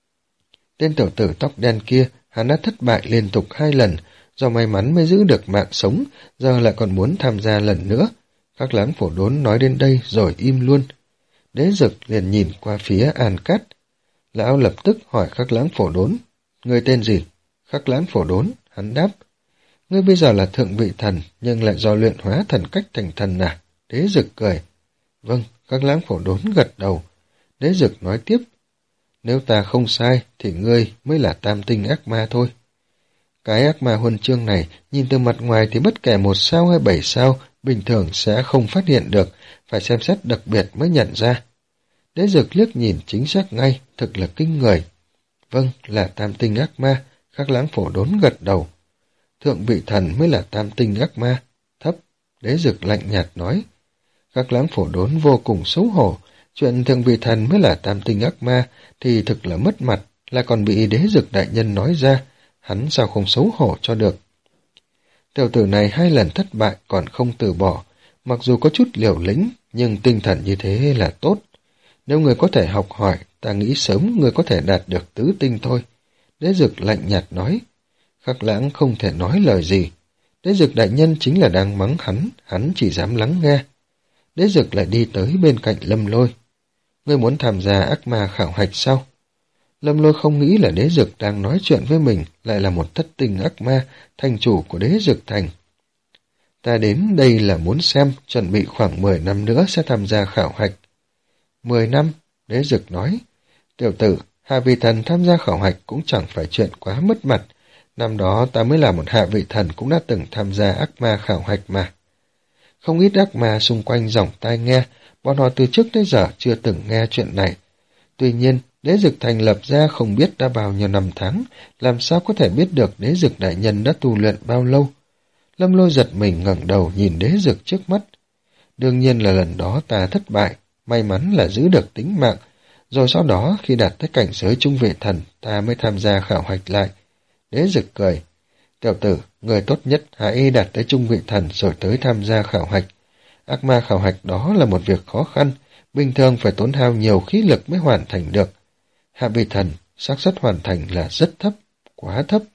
Tên tiểu tử tóc đen kia, hắn đã thất bại liên tục hai lần, do may mắn mới giữ được mạng sống, giờ lại còn muốn tham gia lần nữa. Khắc Lãng Phổ Đốn nói đến đây rồi im luôn. Đế Dực liền nhìn qua phía An Cát. Lão lập tức hỏi Khắc Lãng Phổ Đốn. Người tên gì? Khắc Lãng Phổ Đốn, hắn đáp. Ngươi bây giờ là thượng vị thần, nhưng lại do luyện hóa thần cách thành thần à? Đế Dực cười. Vâng, Khắc Lãng Phổ Đốn gật đầu. Đế Dực nói tiếp. Nếu ta không sai, thì ngươi mới là tam tinh ác ma thôi. Cái ác ma huân chương này, nhìn từ mặt ngoài thì bất kể một sao hay bảy sao, bình thường sẽ không phát hiện được, phải xem xét đặc biệt mới nhận ra. Đế Dực liếc nhìn chính xác ngay, thực là kinh người. Vâng, là tam tinh ác ma, Khắc Lãng Phổ Đốn gật đầu. Thượng vị thần mới là tam tinh ác ma. Thấp, Đế Dực lạnh nhạt nói. Khắc Lãng Phổ Đốn vô cùng xấu hổ, chuyện thượng vị thần mới là tam tinh ác ma thì thực là mất mặt, là còn bị Đế Dực đại nhân nói ra, hắn sao không xấu hổ cho được. Tiểu tử này hai lần thất bại còn không từ bỏ, mặc dù có chút liều lĩnh, nhưng tinh thần như thế là tốt. Nếu người có thể học hỏi, ta nghĩ sớm người có thể đạt được tứ tinh thôi. Đế Dực lạnh nhạt nói. Khắc Lãng không thể nói lời gì. Đế Dực đại nhân chính là đang mắng hắn, hắn chỉ dám lắng nghe. Đế Dực lại đi tới bên cạnh Lâm Lôi. Ngươi muốn tham gia ác ma khảo hạch sao? Lâm Lôi không nghĩ là Đế Dực đang nói chuyện với mình lại là một thất tinh ác ma, thành chủ của Đế Dực thành. Ta đến đây là muốn xem, chuẩn bị khoảng mười năm nữa sẽ tham gia khảo hạch. Mười năm, Đế Dực nói. Tiểu tử, hạ vị thần tham gia khảo hạch cũng chẳng phải chuyện quá mất mặt. Năm đó ta mới là một hạ vị thần cũng đã từng tham gia ác ma khảo hạch mà. Không ít ác ma xung quanh giỏng tai nghe, bọn họ từ trước tới giờ chưa từng nghe chuyện này. Tuy nhiên, Đế Dực thành lập ra không biết đã bao nhiêu năm tháng, làm sao có thể biết được Đế Dực đại nhân đã tu luyện bao lâu. Lâm Lôi giật mình ngẩng đầu nhìn Đế Dực trước mắt. Đương nhiên là lần đó ta thất bại, may mắn là giữ được tính mạng, rồi sau đó khi đạt tới cảnh giới trung vị thần, ta mới tham gia khảo hạch lại. Đế Dực cười. Tiểu tử, người tốt nhất hãy đạt tới trung vị thần rồi tới tham gia khảo hạch. Ác ma khảo hạch đó là một việc khó khăn, bình thường phải tốn hao nhiều khí lực mới hoàn thành được. Hạ vị thần, xác suất hoàn thành là rất thấp, quá thấp.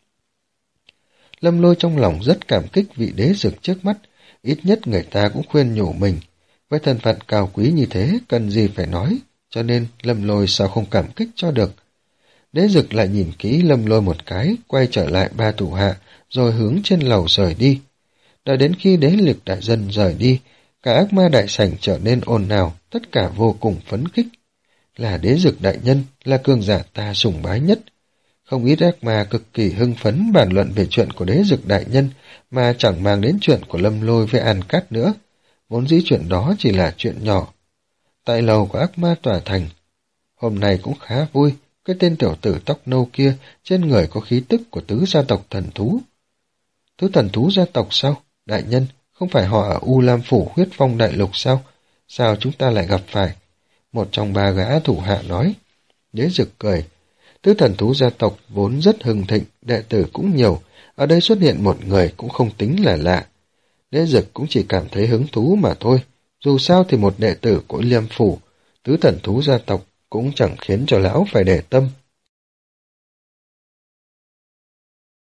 Lâm Lôi trong lòng rất cảm kích vị Đế Dực trước mắt, ít nhất người ta cũng khuyên nhủ mình. Với thân phận cao quý như thế, cần gì phải nói, cho nên Lâm Lôi sao không cảm kích cho được. Đế Dực lại nhìn kỹ Lâm Lôi một cái, quay trở lại ba thủ hạ, rồi hướng trên lầu rời đi. Đợi đến khi Đế Lực đại dân rời đi, cả ác ma đại sảnh trở nên ồn ào, tất cả vô cùng phấn khích. Là Đế Dực đại nhân, là cường giả ta sùng bái nhất. Không ít ác ma cực kỳ hưng phấn bàn luận về chuyện của Đế Dực đại nhân, mà chẳng mang đến chuyện của Lâm Lôi với An Cát nữa. Vốn dĩ chuyện đó chỉ là chuyện nhỏ. Tại lầu của ác ma tòa thành, hôm nay cũng khá vui, cái tên tiểu tử tóc nâu kia trên người có khí tức của tứ gia tộc thần thú. Tứ thần thú gia tộc sao? Đại nhân, không phải họ ở U Lam Phủ huyết phong đại lục sao? Sao chúng ta lại gặp phải? Một trong ba gã thủ hạ nói. Đế Dực cười. Tứ thần thú gia tộc vốn rất hưng thịnh, đệ tử cũng nhiều, ở đây xuất hiện một người cũng không tính là lạ. Đế Dực cũng chỉ cảm thấy hứng thú mà thôi, dù sao thì một đệ tử của Liêm Phủ, tứ thần thú gia tộc cũng chẳng khiến cho lão phải để tâm.